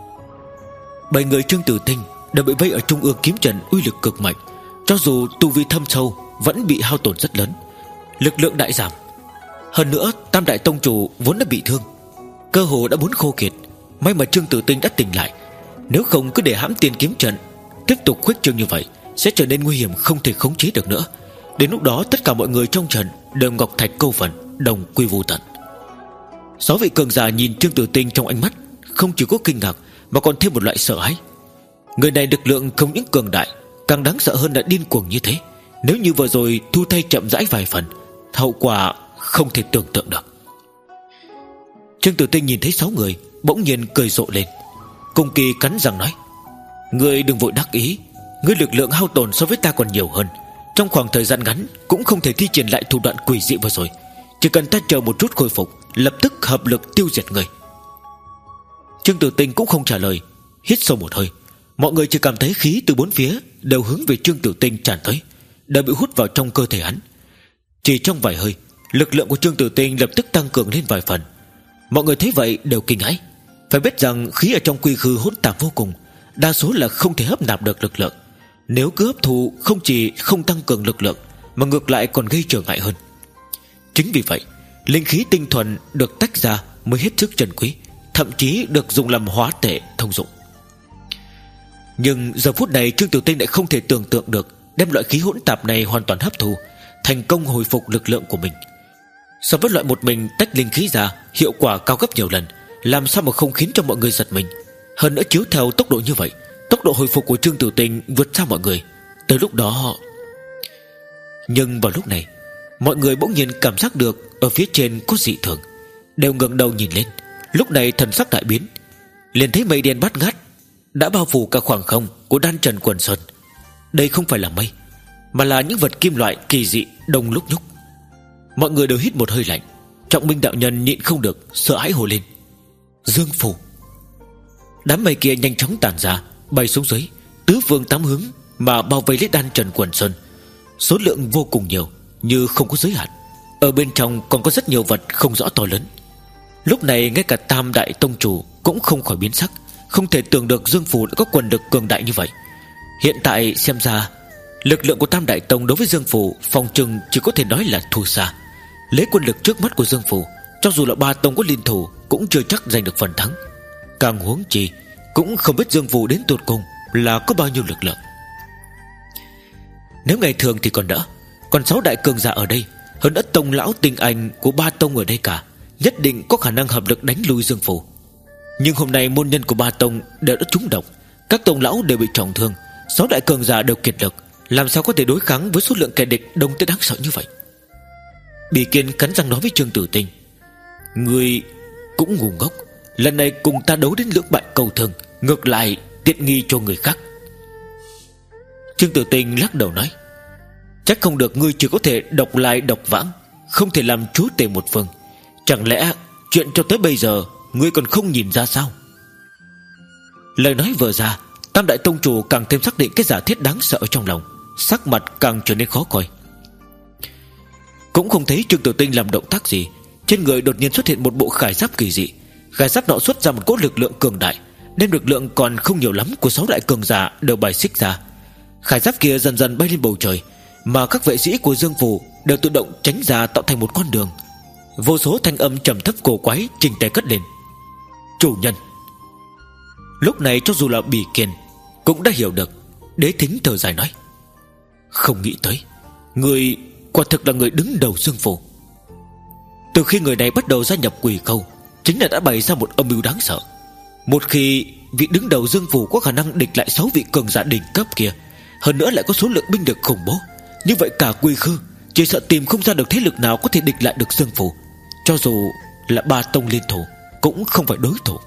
Bảy người Trương Tử Tinh đều bị vây ở trung ương kiếm trận uy lực cực mạnh, cho dù tu vi thâm sâu vẫn bị hao tổn rất lớn, lực lượng đại giảm. Hơn nữa Tam đại tông chủ vốn đã bị thương, cơ hồ đã muốn khô kiệt. May mà Trương Tử Tinh đã tỉnh lại, nếu không cứ để hãm tiền kiếm trận tiếp tục khuếch trương như vậy sẽ trở nên nguy hiểm không thể khống chế được nữa. Đến lúc đó tất cả mọi người trong trận đều ngọc thạch câu phần, đồng quy vô tận. Sáu vị cường giả nhìn Trương Tử Tinh trong ánh mắt không chỉ có kinh ngạc mà còn thêm một loại sợ hãi. Người này lực lượng không những cường đại, càng đáng sợ hơn là điên cuồng như thế. Nếu như vừa rồi thu tay chậm rãi vài phần, hậu quả không thể tưởng tượng được. Trương Tử Tinh nhìn thấy sáu người, bỗng nhiên cười rộ lên. Cung Kỳ cắn răng nói: "Ngươi đừng vội đắc ý, ngươi lực lượng hao tổn so với ta còn nhiều hơn. Trong khoảng thời gian ngắn cũng không thể thi triển lại thủ đoạn quỷ dị vừa rồi. Chỉ cần ta chờ một chút khôi phục, lập tức hợp lực tiêu diệt ngươi." Trương Tử Tinh cũng không trả lời, hít sâu một hơi. Mọi người chỉ cảm thấy khí từ bốn phía đều hướng về Trương Tử Tinh tràn tới, đều bị hút vào trong cơ thể hắn. Chỉ trong vài hơi, lực lượng của Trương Tử Tinh lập tức tăng cường lên vài phần. Mọi người thấy vậy đều kinh hãi. Phải biết rằng khí ở trong quy khư hỗn tạp vô cùng, đa số là không thể hấp nạp được lực lượng. Nếu cứ hấp thụ không chỉ không tăng cường lực lượng, mà ngược lại còn gây trở ngại hơn. Chính vì vậy, linh khí tinh thuần được tách ra mới hết sức trân quý, thậm chí được dùng làm hóa tệ thông dụng. Nhưng giờ phút này Trương Tiểu Tinh lại không thể tưởng tượng được đem loại khí hỗn tạp này hoàn toàn hấp thu, thành công hồi phục lực lượng của mình. So với loại một mình tách linh khí ra, hiệu quả cao gấp nhiều lần, làm sao mà không khiến cho mọi người giật mình. Hơn nữa chiếu theo tốc độ như vậy, tốc độ hồi phục của Trương Tiểu Tinh vượt xa mọi người. Tới lúc đó... Nhưng vào lúc này, mọi người bỗng nhiên cảm giác được ở phía trên có dị thường, đều ngẩng đầu nhìn lên. Lúc này thần sắc đại biến, liền thấy mây đen bát ngát đã bao phủ cả khoảng không của đan trần quần sơn. Đây không phải là mây, mà là những vật kim loại kỳ dị đông lúc nhúc. Mọi người đều hít một hơi lạnh. Trọng Minh đạo nhân nhịn không được, sợ hãi hồ lên: Dương phủ! Đám mây kia nhanh chóng tản ra, bay xuống dưới, tứ phương tám hướng mà bao vây lấy đan trần quần sơn. Số lượng vô cùng nhiều, như không có giới hạn. Ở bên trong còn có rất nhiều vật không rõ to lớn. Lúc này ngay cả Tam Đại Tông Chủ cũng không khỏi biến sắc, không thể tưởng được Dương phủ đã có quần lực cường đại như vậy. Hiện tại xem ra, lực lượng của Tam Đại Tông đối với Dương phủ phòng trừng chỉ có thể nói là thua xa. Lấy quân lực trước mắt của Dương phủ, cho dù là ba tông có liên thủ cũng chưa chắc giành được phần thắng. Càng huống chi cũng không biết Dương phủ đến tột cùng là có bao nhiêu lực lượng. Nếu ngày thường thì còn đỡ, còn sáu đại cường giả ở đây, hơn nữa tông lão tinh anh của ba tông ở đây cả, nhất định có khả năng hợp lực đánh lui Dương phủ. Nhưng hôm nay môn nhân của ba tông đều đã trúng độc, các tông lão đều bị trọng thương, sáu đại cường giả đều kiệt lực, làm sao có thể đối kháng với số lượng kẻ địch đông tới đáng sợ như vậy. Bỉ Kiên cắn răng nói với Trương Tử Tinh: Ngươi cũng ngu ngốc, lần này cùng ta đấu đến lưỡng bại cầu thường, ngược lại tiện nghi cho người khác. Trương Tử Tinh lắc đầu nói: Chắc không được ngươi chỉ có thể độc lai độc vãng, không thể làm chúa tể một phương. Chẳng lẽ chuyện cho tới bây giờ ngươi còn không nhìn ra sao? Lời nói vừa ra, Tam Đại Tông Chủ càng thêm xác định cái giả thiết đáng sợ trong lòng, sắc mặt càng trở nên khó coi. Cũng không thấy Trương Tử Tinh làm động tác gì, trên người đột nhiên xuất hiện một bộ khải giáp kỳ dị. Khải giáp nọ xuất ra một cỗ lực lượng cường đại, đem lực lượng còn không nhiều lắm của sáu đại cường giả đều bài xích ra. Khải giáp kia dần dần bay lên bầu trời, mà các vệ sĩ của Dương phủ đều tự động tránh ra, tạo thành một con đường. Vô số thanh âm trầm thấp cổ quái trình tề cất lên: Chủ nhân! Lúc này cho dù là Bỉ Kiên cũng đã hiểu được. Đế Thính thở dài nói: Không nghĩ tới người quả thực là người đứng đầu Dương phủ. Từ khi người này bắt đầu gia nhập Quỷ Khâu, chính là đã bày ra một âm mưu đáng sợ. Một khi vị đứng đầu Dương phủ có khả năng địch lại sáu vị cường giả đỉnh cấp kia, hơn nữa lại có số lượng binh lực khủng bố, như vậy cả Quy Khư chỉ sợ tìm không ra được thế lực nào có thể địch lại được Dương phủ. Cho dù là ba tông liên thủ cũng không phải đối thủ.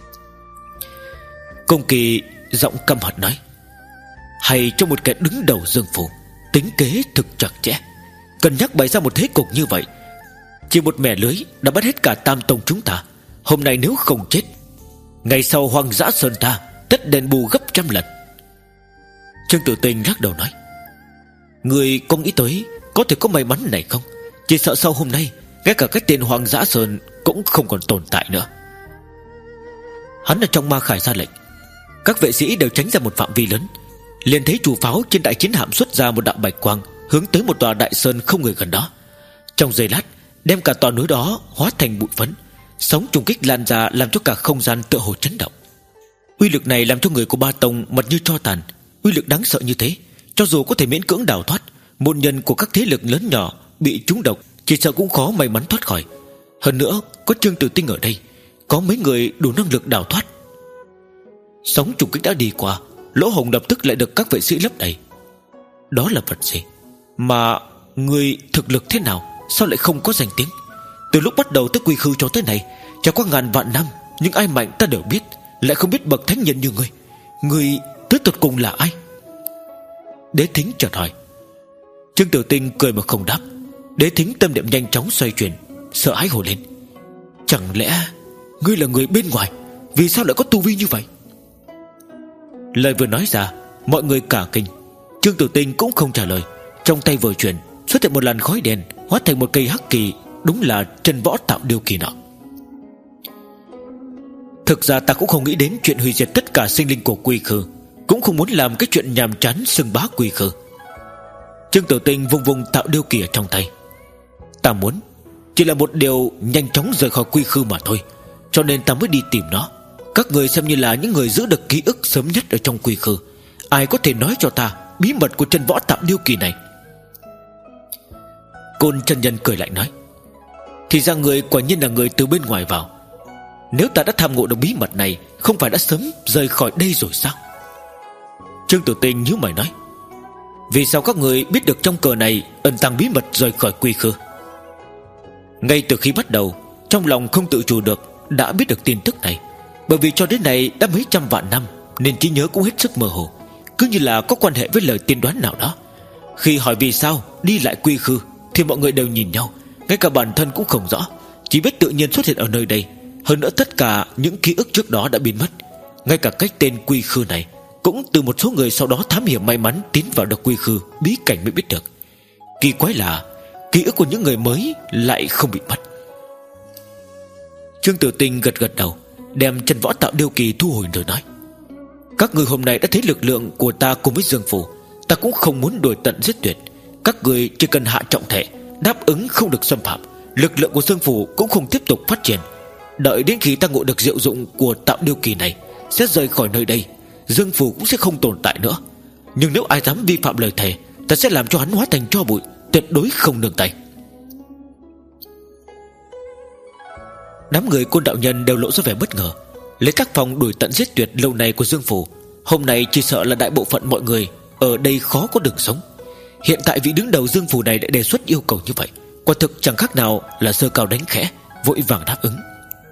Công Kỳ giọng căm hận nói: Hay cho một kẻ đứng đầu Dương phủ tính kế thực chặt chẽ, cân nhắc bày ra một thế cục như vậy, chỉ một mẻ lưới đã bắt hết cả Tam tông chúng ta. Hôm nay nếu không chết, ngày sau Hoang Dã Sơn ta tất đền bù gấp trăm lần. Trương Tử Tinh lắc đầu nói: Người có nghĩ tới có thể có may mắn này không? Chỉ sợ sau hôm nay ngay cả cái tên Hoang Dã Sơn cũng không còn tồn tại nữa. Hắn ở trong Ma Khải ra lệnh, các vệ sĩ đều tránh ra một phạm vi lớn. Liền thấy chủ pháo trên đại chiến hạm xuất ra một đạo bạch quang, hướng tới một tòa đại sơn không người gần đó. Trong giây lát đem cả tòa núi đó hóa thành bụi phấn. Sóng trùng kích lan ra làm cho cả không gian tựa hồ chấn động. Uy lực này làm cho người của ba tông mặt như tro tàn. Uy lực đáng sợ như thế, cho dù có thể miễn cưỡng đào thoát, môn nhân của các thế lực lớn nhỏ bị trúng độc chỉ sợ cũng khó may mắn thoát khỏi. Hơn nữa có Trương Tử Tinh ở đây, có mấy người đủ năng lực đào thoát. Sóng trùng kích đã đi qua, lỗ hổng lập tức lại được các vệ sĩ lấp đầy. Đó là vật gì? Mà người thực lực thế nào, sao lại không có danh tiếng? Từ lúc bắt đầu tới Quy Khư cho tới này, trải qua ngàn vạn năm, nhưng ai mạnh ta đều biết, lại không biết bậc thánh nhân như ngươi. Ngươi tới tột cùng là ai? Đế Thính chợt hỏi. Trương Tử Tinh cười mà không đáp. Đế Thính tâm niệm nhanh chóng xoay chuyển, sợ hãi hồ lên: Chẳng lẽ ngươi là người bên ngoài? Vì sao lại có tu vi như vậy? Lời vừa nói ra, mọi người cả kinh. Trương Tử Tinh cũng không trả lời. Trong tay vừa chuyển, xuất hiện một làn khói đen, hóa thành một cây hắc kỳ. Đúng là chân võ tạo điêu kỳ nọ. Thực ra ta cũng không nghĩ đến chuyện hủy diệt tất cả sinh linh của Quy Khư, cũng không muốn làm cái chuyện nhàm chán xưng bá Quy Khư. Trương Tử Tinh vung vung tạo điêu kỳ ở trong tay. Ta muốn chỉ là một điều nhanh chóng rời khỏi Quy Khư mà thôi. cho nên ta mới đi tìm nó. Các người xem như là những người giữ được ký ức sớm nhất ở trong quy khư. Ai có thể nói cho ta bí mật của chân võ tạo điêu kỳ này? Côn chân nhân cười lạnh nói: thì ra người quả nhiên là người từ bên ngoài vào. Nếu ta đã tham ngộ được bí mật này, không phải đã sớm rời khỏi đây rồi sao? Trương Tử Tinh nhíu mày nói: vì sao các người biết được trong cờ này ẩn tàng bí mật rời khỏi quy khư? Ngay từ khi bắt đầu, trong lòng không tự chủ được đã biết được tin tức này. Bởi vì cho đến nay đã mấy trăm vạn năm, nên trí nhớ cũng hết sức mơ hồ, cứ như là có quan hệ với lời tiên đoán nào đó. Khi hỏi vì sao đi lại quy khư, thì mọi người đều nhìn nhau, ngay cả bản thân cũng không rõ, chỉ biết tự nhiên xuất hiện ở nơi đây. Hơn nữa tất cả những ký ức trước đó đã biến mất. Ngay cả cách tên quy khư này cũng từ một số người sau đó thám hiểm may mắn tiến vào được quy khư bí cảnh mới biết được. Kỳ quái là ký ức của những người mới lại không bị mất. Trương Tử Tinh gật gật đầu, đem chân võ tạo điêu kỳ thu hồi rồi nói: các người hôm nay đã thấy lực lượng của ta cùng với Dương Phủ, ta cũng không muốn đuổi tận giết tuyệt. Các người chỉ cần hạ trọng thể, đáp ứng không được xâm phạm, lực lượng của Dương Phủ cũng không tiếp tục phát triển. Đợi đến khi ta ngộ được diệu dụng của tạo điêu kỳ này, sẽ rời khỏi nơi đây, Dương Phủ cũng sẽ không tồn tại nữa. Nhưng nếu ai dám vi phạm lời thề, ta sẽ làm cho hắn hóa thành tro bụi, tuyệt đối không nương tay. Đám người Côn đạo nhân đều lộ ra vẻ bất ngờ. Lấy tác phong đuổi tận giết tuyệt lâu nay của Dương Phủ, hôm nay chỉ sợ là đại bộ phận mọi người ở đây khó có đường sống. Hiện tại vị đứng đầu Dương Phủ này đã đề xuất yêu cầu như vậy, quả thực chẳng khác nào là sơ cao đánh khẽ, vội vàng đáp ứng.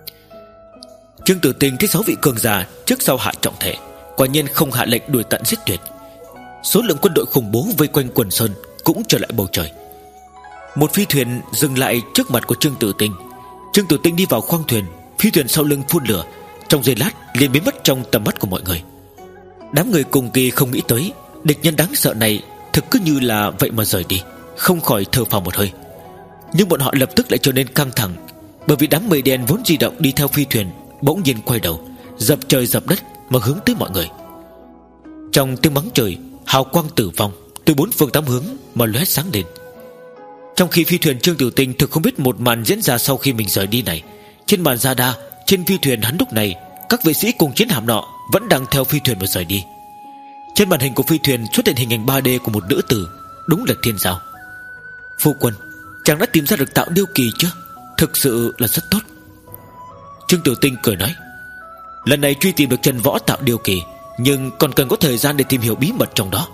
Trương Tử Tinh thấy sáu vị cường giả trước sau hạ trọng thể, quả nhiên không hạ lệnh đuổi tận giết tuyệt. Số lượng quân đội khủng bố vây quanh quần sơn cũng trở lại bầu trời. Một phi thuyền dừng lại trước mặt của Trương Tử Tinh. Trương Tử Tinh đi vào khoang thuyền, phi thuyền sau lưng phun lửa, trong giây lát liền biến mất trong tầm mắt của mọi người. Đám người cùng kỳ không nghĩ tới địch nhân đáng sợ này thực cứ như là vậy mà rời đi, không khỏi thở phào một hơi. Nhưng bọn họ lập tức lại trở nên căng thẳng, bởi vì đám mây đen vốn di động đi theo phi thuyền bỗng nhiên quay đầu, dập trời dập đất mà hướng tới mọi người. Trong tiếng mắng trời, hào quang tử vong từ bốn phương tám hướng mà lóe sáng lên. Trong khi phi thuyền Trương Tử Tinh thực không biết một màn diễn ra sau khi mình rời đi này. Trên màn radar, trên phi thuyền hắn lúc này, các vệ sĩ cùng chiến hạm nọ vẫn đang theo phi thuyền mà rời đi. Trên màn hình của phi thuyền xuất hiện hình ảnh ba D của một nữ tử, đúng là Thiên Giao. Phu quân, chàng đã tìm ra được tạo điêu kỳ chưa? Thực sự là rất tốt. Trương Tử Tinh cười nói: lần này truy tìm được chân võ tạo điêu kỳ, nhưng còn cần có thời gian để tìm hiểu bí mật trong đó.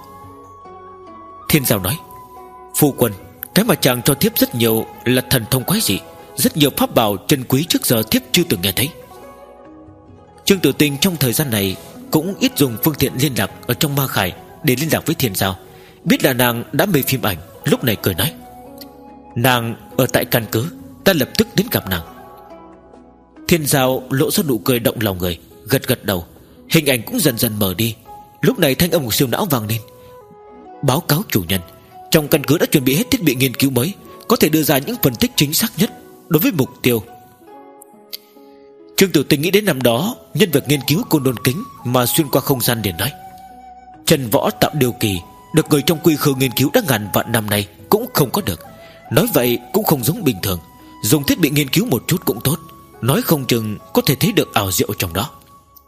Thiên Giao nói: phu quân, cái mà chàng cho thiếp rất nhiều là thần thông quái dị, rất nhiều pháp bảo chân quý trước giờ thiếp chưa từng nghe thấy. Trương Tử Tinh trong thời gian này cũng ít dùng phương tiện liên lạc ở trong ma khải để liên lạc với Thiên Giao. Biết là nàng đã mê phim ảnh, lúc này cười nói: nàng ở tại căn cứ, ta lập tức đến gặp nàng. Thiên Giao lộ ra nụ cười động lòng người, gật gật đầu. Hình ảnh cũng dần dần mở đi. Lúc này thanh âm của siêu não vang lên: báo cáo chủ nhân, trong căn cứ đã chuẩn bị hết thiết bị nghiên cứu mới, có thể đưa ra những phân tích chính xác nhất đối với mục tiêu. Trương Tử Tinh nghĩ đến năm đó nhân vật nghiên cứu côn đôn kính mà xuyên qua không gian liền nói: chân võ tạo điêu kỳ được người trong quy khư nghiên cứu đã ngàn vạn năm nay cũng không có được. Nói vậy cũng không giống bình thường, dùng thiết bị nghiên cứu một chút cũng tốt, nói không chừng có thể thấy được ảo diệu trong đó.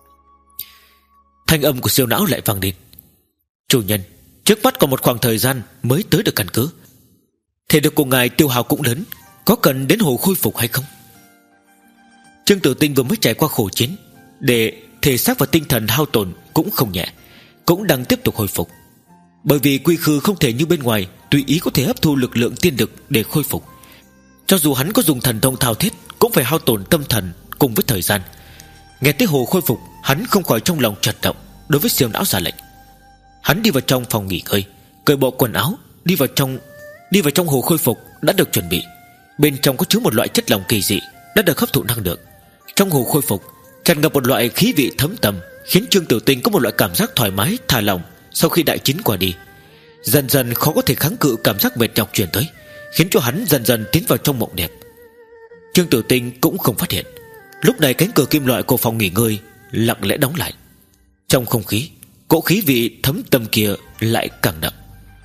Thanh âm của siêu não lại vang lên: chủ nhân, trước mắt còn một khoảng thời gian mới tới được căn cứ, thể lực của ngài tiêu hao cũng lớn, có cần đến hồ khôi phục hay không? Trương Tử Tinh vừa mới trải qua khổ chiến, để thể xác và tinh thần hao tổn cũng không nhẹ, cũng đang tiếp tục hồi phục. Bởi vì quy khư không thể như bên ngoài tùy ý có thể hấp thu lực lượng tiên lực để khôi phục. Cho dù hắn có dùng thần thông thao thiết, cũng phải hao tổn tâm thần cùng với thời gian. Nghe tới hồ khôi phục, hắn không khỏi trong lòng chật động, đối với siêu não ra lệnh. Hắn đi vào trong phòng nghỉ ngơi, cởi bộ quần áo, đi vào trong đi vào trong hồ khôi phục đã được chuẩn bị. Bên trong có chứa một loại chất lỏng kỳ dị đã được hấp thụ năng lượng. Trong hồ khôi phục tràn ngập một loại khí vị thấm tầm, khiến Trương Tử Tinh có một loại cảm giác thoải mái thả lỏng sau khi đại chiến qua đi. Dần dần khó có thể kháng cự cảm giác mệt nhọc truyền tới, khiến cho hắn dần dần tiến vào trong mộng đẹp. Trương Tử Tinh cũng không phát hiện, lúc này cánh cửa kim loại của phòng nghỉ ngơi lặng lẽ đóng lại. Trong không khí, cỗ khí vị thấm tầm kia lại càng đậm.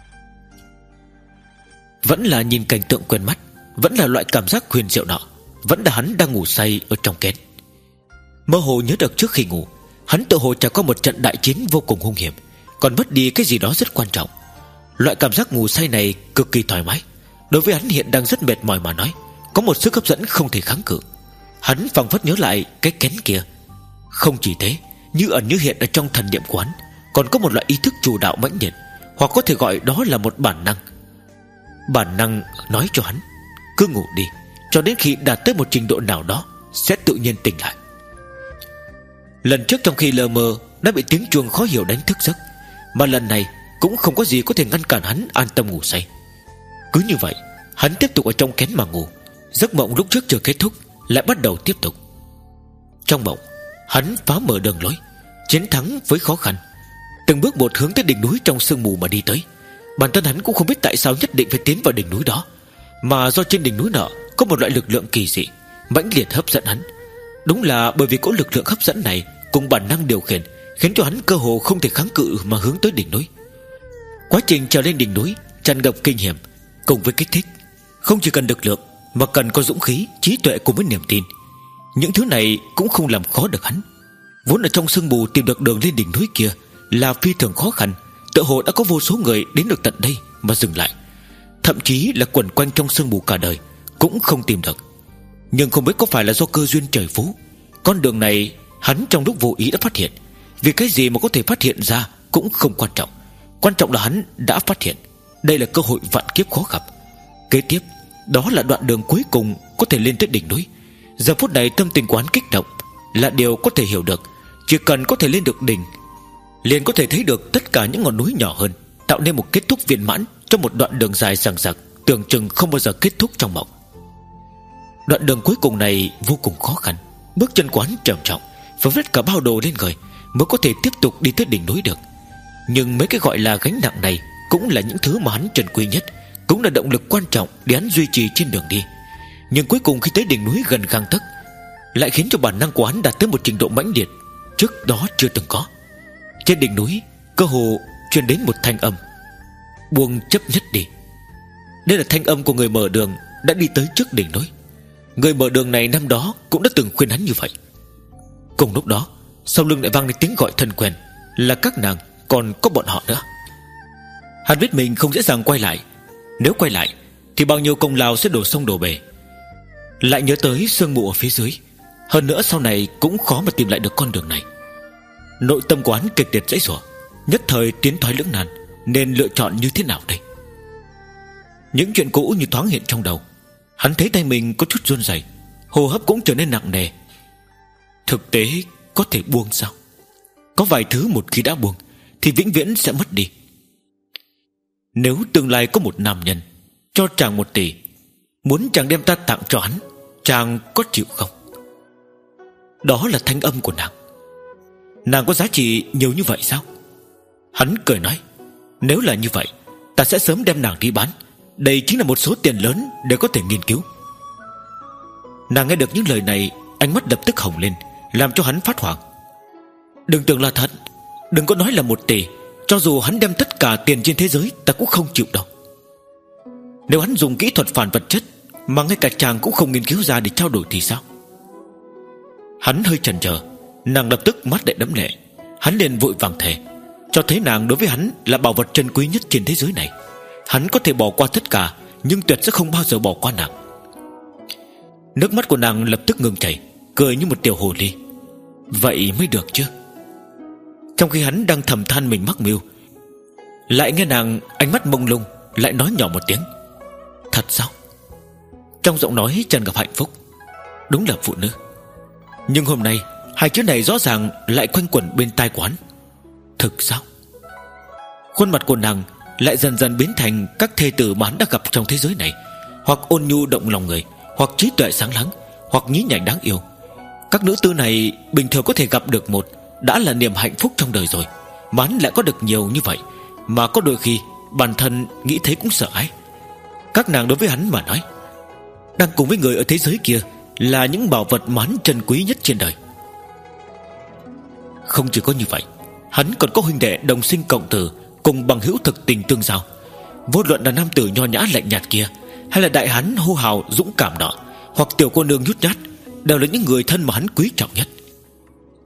Vẫn là nhìn cảnh tượng quen mắt, vẫn là loại cảm giác huyền diệu nọ, vẫn là hắn đang ngủ say ở trong kén. Mơ hồ nhớ được trước khi ngủ, hắn tự hồ trải qua một trận đại chiến vô cùng hung hiểm, còn mất đi cái gì đó rất quan trọng. Loại cảm giác ngủ say này cực kỳ thoải mái, đối với hắn hiện đang rất mệt mỏi mà nói, có một sức hấp dẫn không thể kháng cự. Hắn phảng phất nhớ lại cái kén kia. Không chỉ thế, như ẩn như hiện ở trong thần niệm của hắn còn có một loại ý thức chủ đạo mãnh liệt, hoặc có thể gọi đó là một bản năng. Bản năng nói cho hắn cứ ngủ đi, cho đến khi đạt tới một trình độ nào đó sẽ tự nhiên tỉnh lại. Lần trước trong khi lờ mơ đã bị tiếng chuông khó hiểu đánh thức giấc, mà lần này cũng không có gì có thể ngăn cản hắn an tâm ngủ say. Cứ như vậy, hắn tiếp tục ở trong kén mà ngủ. Giấc mộng lúc trước chưa kết thúc lại bắt đầu tiếp tục. Trong mộng, hắn phá mở đường lối, chiến thắng với khó khăn, từng bước một hướng tới đỉnh núi trong sương mù mà đi tới. Bản thân hắn cũng không biết tại sao nhất định phải tiến vào đỉnh núi đó, mà do trên đỉnh núi nọ có một loại lực lượng kỳ dị mãnh liệt hấp dẫn hắn. Đúng là bởi vì cỗ lực lượng hấp dẫn này cùng bản năng điều khiển, khiến cho hắn cơ hồ không thể kháng cự mà hướng tới đỉnh núi. Quá trình trèo lên đỉnh núi tràn ngập kinh hiểm cùng với kích thích. Không chỉ cần lực lượng, mà cần có dũng khí, trí tuệ cùng với niềm tin. Những thứ này cũng không làm khó được hắn. Vốn ở trong sương mù tìm được đường lên đỉnh núi kia là phi thường khó khăn, tựa hồ đã có vô số người đến được tận đây mà dừng lại, thậm chí là quẩn quanh trong sương mù cả đời cũng không tìm được. Nhưng không biết có phải là do cơ duyên trời phú, con đường này hắn trong lúc vô ý đã phát hiện. Vì cái gì mà có thể phát hiện ra cũng không quan trọng, quan trọng là hắn đã phát hiện. Đây là cơ hội vạn kiếp khó gặp. Kế tiếp, đó là đoạn đường cuối cùng có thể lên tới đỉnh núi. Giờ phút này tâm tình của hắn kích động là điều có thể hiểu được. Chỉ cần có thể lên được đỉnh, liền có thể thấy được tất cả những ngọn núi nhỏ hơn, tạo nên một kết thúc viên mãn cho một đoạn đường dài dằng dặc, tưởng chừng không bao giờ kết thúc trong mộng. Đoạn đường cuối cùng này vô cùng khó khăn, bước chân của hắn trầm trọng, phải vết cả bao đồ lên người mới có thể tiếp tục đi tới đỉnh núi được. Nhưng mấy cái gọi là gánh nặng này cũng là những thứ mà hắn trân quý nhất, cũng là động lực quan trọng để hắn duy trì trên đường đi. Nhưng cuối cùng khi tới đỉnh núi gần gang tấc, lại khiến cho bản năng của hắn đạt tới một trình độ mãnh liệt trước đó chưa từng có. Trên đỉnh núi cơ hồ truyền đến một thanh âm: buông chấp nhất đi. Đây là thanh âm của người mở đường đã đi tới trước đỉnh núi. Người mở đường này năm đó cũng đã từng khuyên hắn như vậy. Cùng lúc đó, sau lưng lại vang lên tiếng gọi thân quen, là các nàng, còn có bọn họ nữa. Hắn biết mình không dễ dàng quay lại. Nếu quay lại thì bao nhiêu công lao sẽ đổ sông đổ bể. Lại nhớ tới sương mù ở phía dưới, hơn nữa sau này cũng khó mà tìm lại được con đường này. Nội tâm của hắn kịch liệt dãy rủa, nhất thời tiến thoái lưỡng nan, nên lựa chọn như thế nào đây? Những chuyện cũ như thoáng hiện trong đầu. Hắn thấy tay mình có chút run rẩy, hô hấp cũng trở nên nặng nề. Thực tế có thể buông sao? Có vài thứ một khi đã buông thì vĩnh viễn sẽ mất đi. Nếu tương lai có một nam nhân cho chàng một tỷ, muốn chàng đem ta tặng cho hắn, chàng có chịu không? Đó là thanh âm của nàng. Nàng có giá trị nhiều như vậy sao? Hắn cười nói: nếu là như vậy, ta sẽ sớm đem nàng đi bán. Đây chính là một số tiền lớn để có thể nghiên cứu. Nàng nghe được những lời này, ánh mắt lập tức hồng lên, làm cho hắn phát hoảng. Đừng tưởng là thật, đừng có nói là một tỷ. Cho dù hắn đem tất cả tiền trên thế giới, ta cũng không chịu đâu. Nếu hắn dùng kỹ thuật phản vật chất mà ngay cả chàng cũng không nghiên cứu ra để trao đổi thì sao? Hắn hơi chần chờ. Nàng lập tức mắt lại đẫm lệ. Hắn liền vội vàng thề, cho thấy nàng đối với hắn là bảo vật trân quý nhất trên thế giới này. Hắn có thể bỏ qua tất cả, nhưng tuyệt sẽ không bao giờ bỏ qua nàng. Nước mắt của nàng lập tức ngừng chảy, cười như một tiểu hồ ly. Vậy mới được chứ. Trong khi hắn đang thầm than mình mắc mưu, lại nghe nàng ánh mắt mông lung lại nói nhỏ một tiếng: thật sao? Trong giọng nói tràn ngập hạnh phúc. Đúng là phụ nữ. Nhưng hôm nay hai chữ này rõ ràng lại quanh quẩn bên tai của hắn. Thực sao? Khuôn mặt của nàng lại dần dần biến thành các thê tử mà hắn đã gặp trong thế giới này, hoặc ôn nhu động lòng người, hoặc trí tuệ sáng láng, hoặc nhí nhảnh đáng yêu. Các nữ tử này bình thường có thể gặp được một đã là niềm hạnh phúc trong đời rồi, mà hắn lại có được nhiều như vậy, mà có đôi khi bản thân nghĩ thấy cũng sợ hãi. Các nàng đối với hắn mà nói, đang cùng với người ở thế giới kia là những bảo vật mà hắn trân quý nhất trên đời. Không chỉ có như vậy, hắn còn có huynh đệ đồng sinh cộng tử, cùng bằng hữu thực tình tương giao. Vô luận là nam tử nho nhã lạnh nhạt kia, hay là đại hán hô hào dũng cảm nọ, hoặc tiểu cô nương nhút nhát, đều là những người thân mà hắn quý trọng nhất.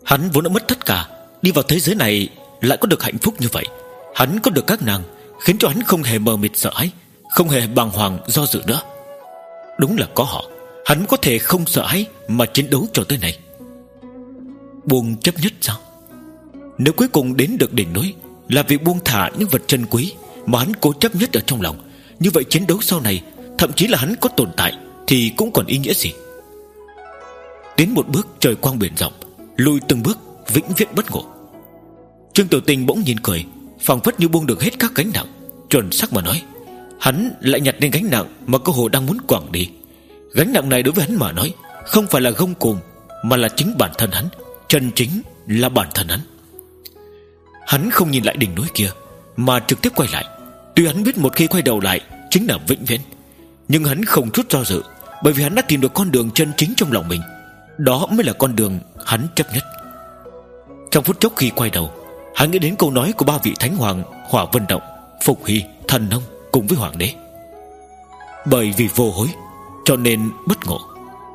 Hắn vốn đã mất tất cả, đi vào thế giới này lại có được hạnh phúc như vậy. Hắn có được các nàng, khiến cho hắn không hề mờ mịt sợ hãi, không hề bàng hoàng do dự nữa. Đúng là có họ, hắn có thể không sợ hãi mà chiến đấu cho tới này. Buông chấp nhất sao? Nếu cuối cùng đến được đỉnh núi là vì buông thả những vật chân quý mà hắn cố chấp nhất ở trong lòng, như vậy chiến đấu sau này, thậm chí là hắn có tồn tại, thì cũng còn ý nghĩa gì? Tiến một bước trời quang biển rộng, lùi từng bước vĩnh viễn bất ngộ. Trương Tiểu Tinh bỗng nhìn cười, phảng phất như buông được hết các gánh nặng, chuẩn xác mà nói, hắn lại nhặt lên gánh nặng mà cơ hồ đang muốn quẳng đi. Gánh nặng này đối với hắn mà nói, không phải là gông cùm, mà là chính bản thân hắn, chân chính là bản thân hắn. Hắn không nhìn lại đỉnh núi kia, mà trực tiếp quay lại. Tuy hắn biết một khi quay đầu lại chính là vĩnh viễn, nhưng hắn không chút do dự, bởi vì hắn đã tìm được con đường chân chính trong lòng mình. Đó mới là con đường hắn chấp nhất. Trong phút chốc khi quay đầu, hắn nghĩ đến câu nói của ba vị thánh hoàng Hỏa Vân Động, Phục Hy, Thần Nông cùng với Hoàng đế: bởi vì vô hối cho nên bất ngộ.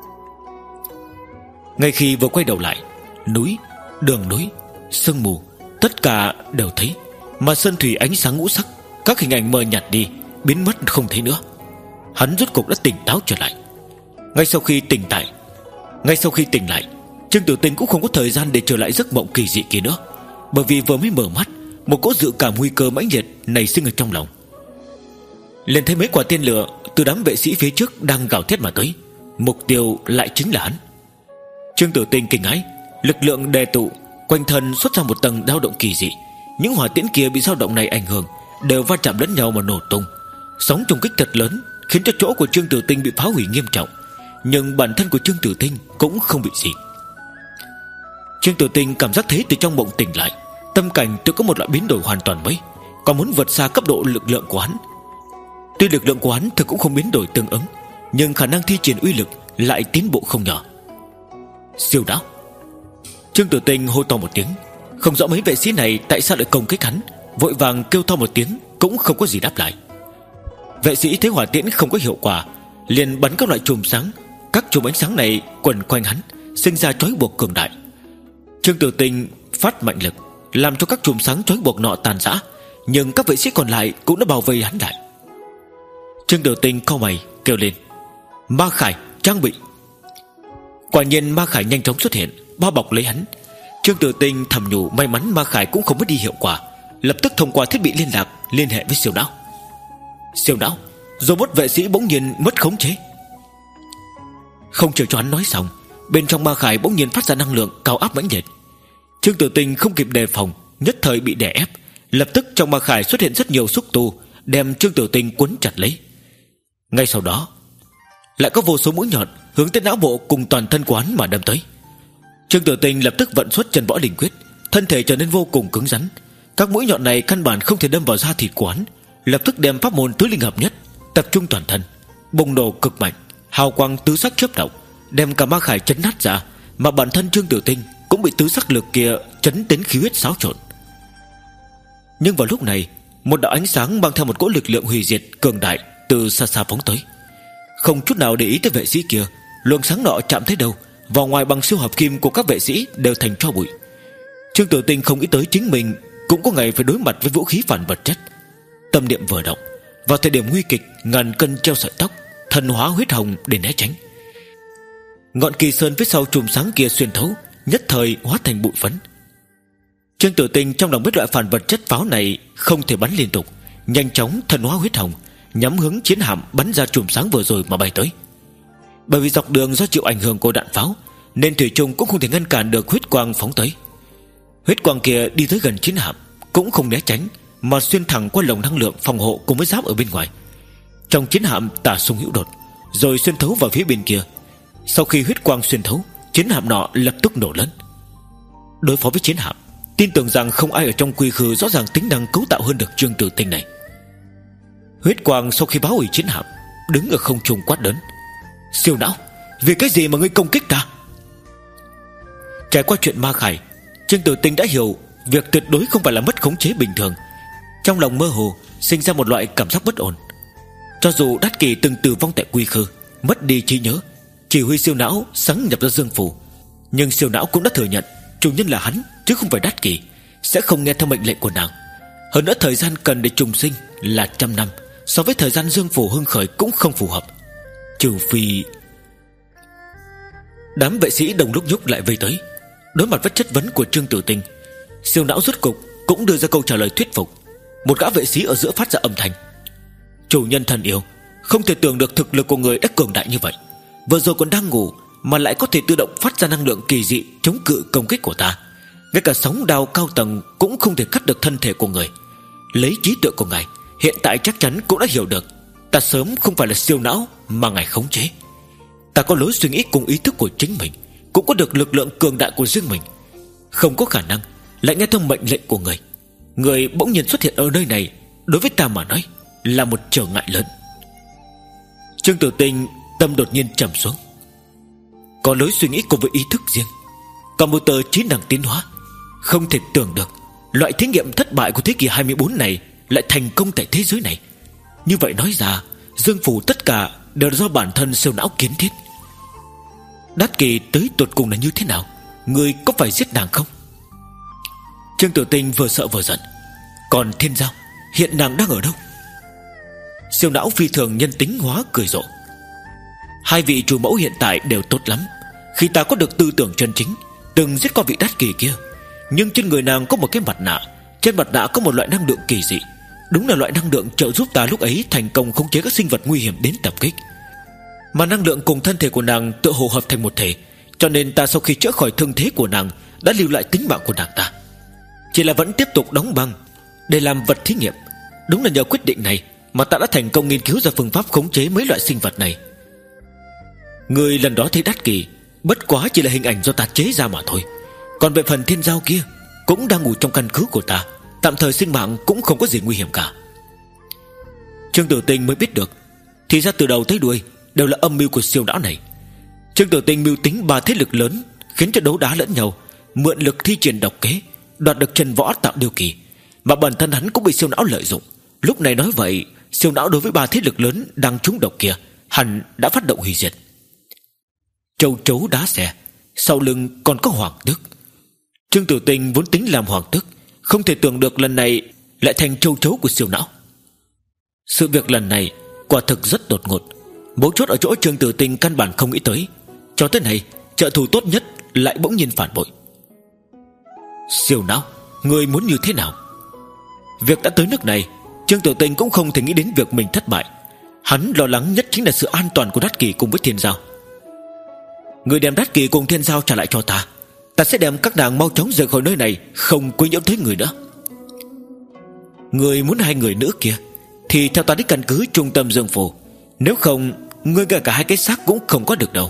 Ngay khi vừa quay đầu lại, núi, đường núi, sương mù, tất cả đều thấy, mà sơn thủy ánh sáng ngũ sắc, các hình ảnh mờ nhạt đi, biến mất không thấy nữa. Hắn rốt cục đã tỉnh táo trở lại. Ngay sau khi tỉnh tại Ngay sau khi tỉnh lại, Trương Tiểu Tinh cũng không có thời gian để trở lại giấc mộng kỳ dị kia nữa, bởi vì vừa mới mở mắt, một cỗ dự cảm nguy cơ mãnh liệt nảy sinh ở trong lòng. Liền thấy mấy quả tên lửa từ đám vệ sĩ phía trước đang gào thét mà tới, mục tiêu lại chính là hắn. Trương Tiểu Tinh kinh hãi, lực lượng đề tụ, quanh thân xuất ra một tầng dao động kỳ dị. Những hỏa tiễn kia bị dao động này ảnh hưởng, đều va chạm lẫn nhau mà nổ tung. Sóng trùng kích thật lớn, khiến cho chỗ của Trương Tiểu Tinh bị phá hủy nghiêm trọng, nhưng bản thân của Trương Tiểu Tinh cũng không bị gì. Trương Tiểu Tinh cảm giác thấy từ trong mộng tỉnh lại, tâm cảnh tự có một loại biến đổi hoàn toàn mới, còn muốn vượt xa cấp độ lực lượng của hắn. Tuy lực lượng của hắn thực cũng không biến đổi tương ứng, nhưng khả năng thi triển uy lực lại tiến bộ không nhỏ. Siêu não! Trương Tiểu Tinh hô to một tiếng. Không rõ mấy vệ sĩ này tại sao lại công kích hắn, vội vàng kêu to một tiếng cũng không có gì đáp lại. Vệ sĩ thấy hỏa tiễn không có hiệu quả, liền bắn các loại chùm sáng. Các chùm ánh sáng này quẩn quanh hắn, sinh ra trói buộc cường đại. Trương Tiểu Tinh phát mạnh lực, làm cho các chùm sáng trói buộc nọ tàn rã, nhưng các vệ sĩ còn lại cũng đã bao vây hắn lại. Trương Tiểu Tinh cau mày kêu lên: Ma Khải trang bị! Quả nhiên Ma Khải nhanh chóng xuất hiện, bao bọc lấy hắn. Trương Tiểu Tinh thầm nhủ may mắn Ma Khải cũng không mất đi hiệu quả, lập tức thông qua thiết bị liên lạc liên hệ với siêu não. Siêu não, robot vệ sĩ bỗng nhiên mất khống chế. Không chờ cho hắn nói xong, bên trong Ma Khải bỗng nhiên phát ra năng lượng cao áp mãnh liệt. Trương Tiểu Tinh không kịp đề phòng, nhất thời bị đè ép. Lập tức trong Ma Khải xuất hiện rất nhiều xúc tu, đem Trương Tiểu Tinh quấn chặt lấy. Ngay sau đó lại có vô số mũi nhọn hướng tới não bộ cùng toàn thân của hắn mà đâm tới. Trương Tiểu Tinh lập tức vận xuất chân võ linh quyết, thân thể trở nên vô cùng cứng rắn. Các mũi nhọn này căn bản không thể đâm vào da thịt của hắn, lập tức đem pháp môn tứ linh hợp nhất tập trung toàn thân, bùng nổ cực mạnh, hào quang tứ sắc chớp động, đem cả Ma Khải chấn nát ra, mà bản thân Trương Tiểu Tinh cũng bị tứ sắc lực kia chấn đến khí huyết xáo trộn. Nhưng vào lúc này, một đạo ánh sáng mang theo một cỗ lực lượng hủy diệt cường đại từ xa xa phóng tới. Không chút nào để ý tới vệ sĩ kia, luồng sáng nọ chạm tới đâu, vào ngoài bằng siêu hợp kim của các vệ sĩ đều thành tro bụi. Trương Tiểu Tinh không nghĩ tới chính mình cũng có ngày phải đối mặt với vũ khí phản vật chất. Tâm niệm vừa động, vào thời điểm nguy kịch ngàn cân treo sợi tóc, thần hóa huyết hồng để né tránh. Ngọn kỳ sơn phía sau chùm sáng kia xuyên thấu, nhất thời hóa thành bụi phấn. Trương Tiểu Tinh trong lòng biết loại phản vật chất pháo này không thể bắn liên tục, nhanh chóng thần hóa huyết hồng, nhắm hướng chiến hạm bắn ra chùm sáng vừa rồi mà bay tới. Bởi vì dọc đường do chịu ảnh hưởng của đạn pháo, nên thủy chung cũng không thể ngăn cản được huyết quang phóng tới. Huyết quang kia đi tới gần chiến hạm cũng không né tránh, mà xuyên thẳng qua lồng năng lượng phòng hộ cùng với giáp ở bên ngoài. Trong chiến hạm tả xung hữu đột, rồi xuyên thấu vào phía bên kia. Sau khi huyết quang xuyên thấu, chiến hạm nọ lập tức nổ lớn. Đối phó với chiến hạm, tin tưởng rằng không ai ở trong quy khư rõ ràng tính năng cấu tạo hơn được Trương Tiểu Tinh này. Huyết quang sau khi phá hủy chiến hạm, đứng ở không trung quát lớn: Siêu não, vì cái gì mà ngươi công kích ta? Trải qua chuyện Ma Khải, Trương Tiểu Tinh đã hiểu việc tuyệt đối không phải là mất khống chế bình thường. Trong lòng mơ hồ sinh ra một loại cảm giác bất ổn. Cho dù Đát Kỳ từng tử vong tại quy khư, mất đi trí nhớ, chỉ huy siêu não sáng nhập ra dương phủ, nhưng siêu não cũng đã thừa nhận chủ nhân là hắn chứ không phải Đát Kỳ, sẽ không nghe theo mệnh lệnh của nàng. Hơn nữa thời gian cần để trùng sinh là trăm năm, so với thời gian Dương Phủ hưng khởi cũng không phù hợp. Trừ phi... Đám vệ sĩ đồng lúc nhúc lại vây tới. Đối mặt với chất vấn của Trương Tử Tinh, Siêu Não rốt cục cũng đưa ra câu trả lời thuyết phục. Một gã vệ sĩ ở giữa phát ra âm thanh: chủ nhân thân yêu, không thể tưởng được thực lực của người đã cường đại như vậy. Vừa rồi còn đang ngủ mà lại có thể tự động phát ra năng lượng kỳ dị chống cự công kích của ta. Ngay cả sóng đao cao tầng cũng không thể cắt được thân thể của người. Lấy trí tuệ của ngài, hiện tại chắc chắn cũng đã hiểu được ta sớm không phải là siêu não mà ngài khống chế. Ta có lối suy nghĩ cùng ý thức của chính mình, cũng có được lực lượng cường đại của riêng mình, không có khả năng lại nghe theo mệnh lệnh của người. Người bỗng nhiên xuất hiện ở nơi này, đối với ta mà nói là một trở ngại lớn. Trương Tử Tinh tâm đột nhiên trầm xuống. Có lối suy nghĩ cùng với ý thức riêng, còn một tờ trí năng tiến hóa. Không thể tưởng được loại thí nghiệm thất bại của thế kỷ hai mươi bốn này lại thành công tại thế giới này. Như vậy nói ra, Dương Phủ tất cả đều do bản thân siêu não kiến thiết. Đát Kỳ tới tột cùng là như thế nào? Người có phải giết nàng không? Trương Tử Tinh vừa sợ vừa giận. Còn Thiên Giao, hiện nàng đang ở đâu? Siêu não phi thường nhân tính hóa cười rộ. Hai vị chủ mẫu hiện tại đều tốt lắm. Khi ta có được tư tưởng chân chính, từng giết qua vị Đát Kỳ kia. Nhưng trên người nàng có một cái mặt nạ, trên mặt nạ có một loại năng lượng kỳ dị. Đúng là loại năng lượng trợ giúp ta lúc ấy thành công khống chế các sinh vật nguy hiểm đến tập kích. Mà năng lượng cùng thân thể của nàng tự hồ hợp thành một thể, cho nên ta sau khi chữa khỏi thương thế của nàng đã lưu lại tính mạng của nàng ta. Chỉ là vẫn tiếp tục đóng băng để làm vật thí nghiệm. Đúng là nhờ quyết định này mà ta đã thành công nghiên cứu ra phương pháp khống chế mấy loại sinh vật này. Người lần đó thấy Đát Kỳ bất quá chỉ là hình ảnh do ta chế ra mà thôi. Còn về phần Thiên Giao kia cũng đang ngủ trong căn cứ của ta, tạm thời sinh mạng cũng không có gì nguy hiểm cả. Trương Tử Tinh mới biết được, thì ra từ đầu tới đuôi đều là âm mưu của siêu não này. Trương Tử Tinh mưu tính ba thế lực lớn, khiến cho đấu đá lẫn nhau, mượn lực thi triển độc kế, đoạt được chân võ tạo điều kỳ. Mà bản thân hắn cũng bị siêu não lợi dụng. Lúc này nói vậy, siêu não đối với ba thế lực lớn đang trúng độc kia, hẳn đã phát động hủy diệt. Châu chấu đá xẻ, sau lưng còn có hoàng tước. Trương Tử Tinh vốn tính làm hoàng tước, không thể tưởng được lần này lại thành châu chấu của siêu não. Sự việc lần này quả thực rất đột ngột. Mấu chốt ở chỗ Trương Tử Tinh căn bản không nghĩ tới, cho tới này trợ thủ tốt nhất lại bỗng nhiên phản bội. Siêu não, người muốn như thế nào? Việc đã tới nước này, Trương Tử Tinh cũng không thể nghĩ đến việc mình thất bại. Hắn lo lắng nhất chính là sự an toàn của Đát Kỳ cùng với Thiên Giao. Người đem Đát Kỳ cùng Thiên Giao trả lại cho ta, ta sẽ đem các nàng mau chóng rời khỏi nơi này, không quấy nhiễu tới người nữa. Người muốn hai người nữa kia thì theo ta đi căn cứ trung tâm Dương Phủ, nếu không ngươi ngay cả hai cái xác cũng không có được đâu.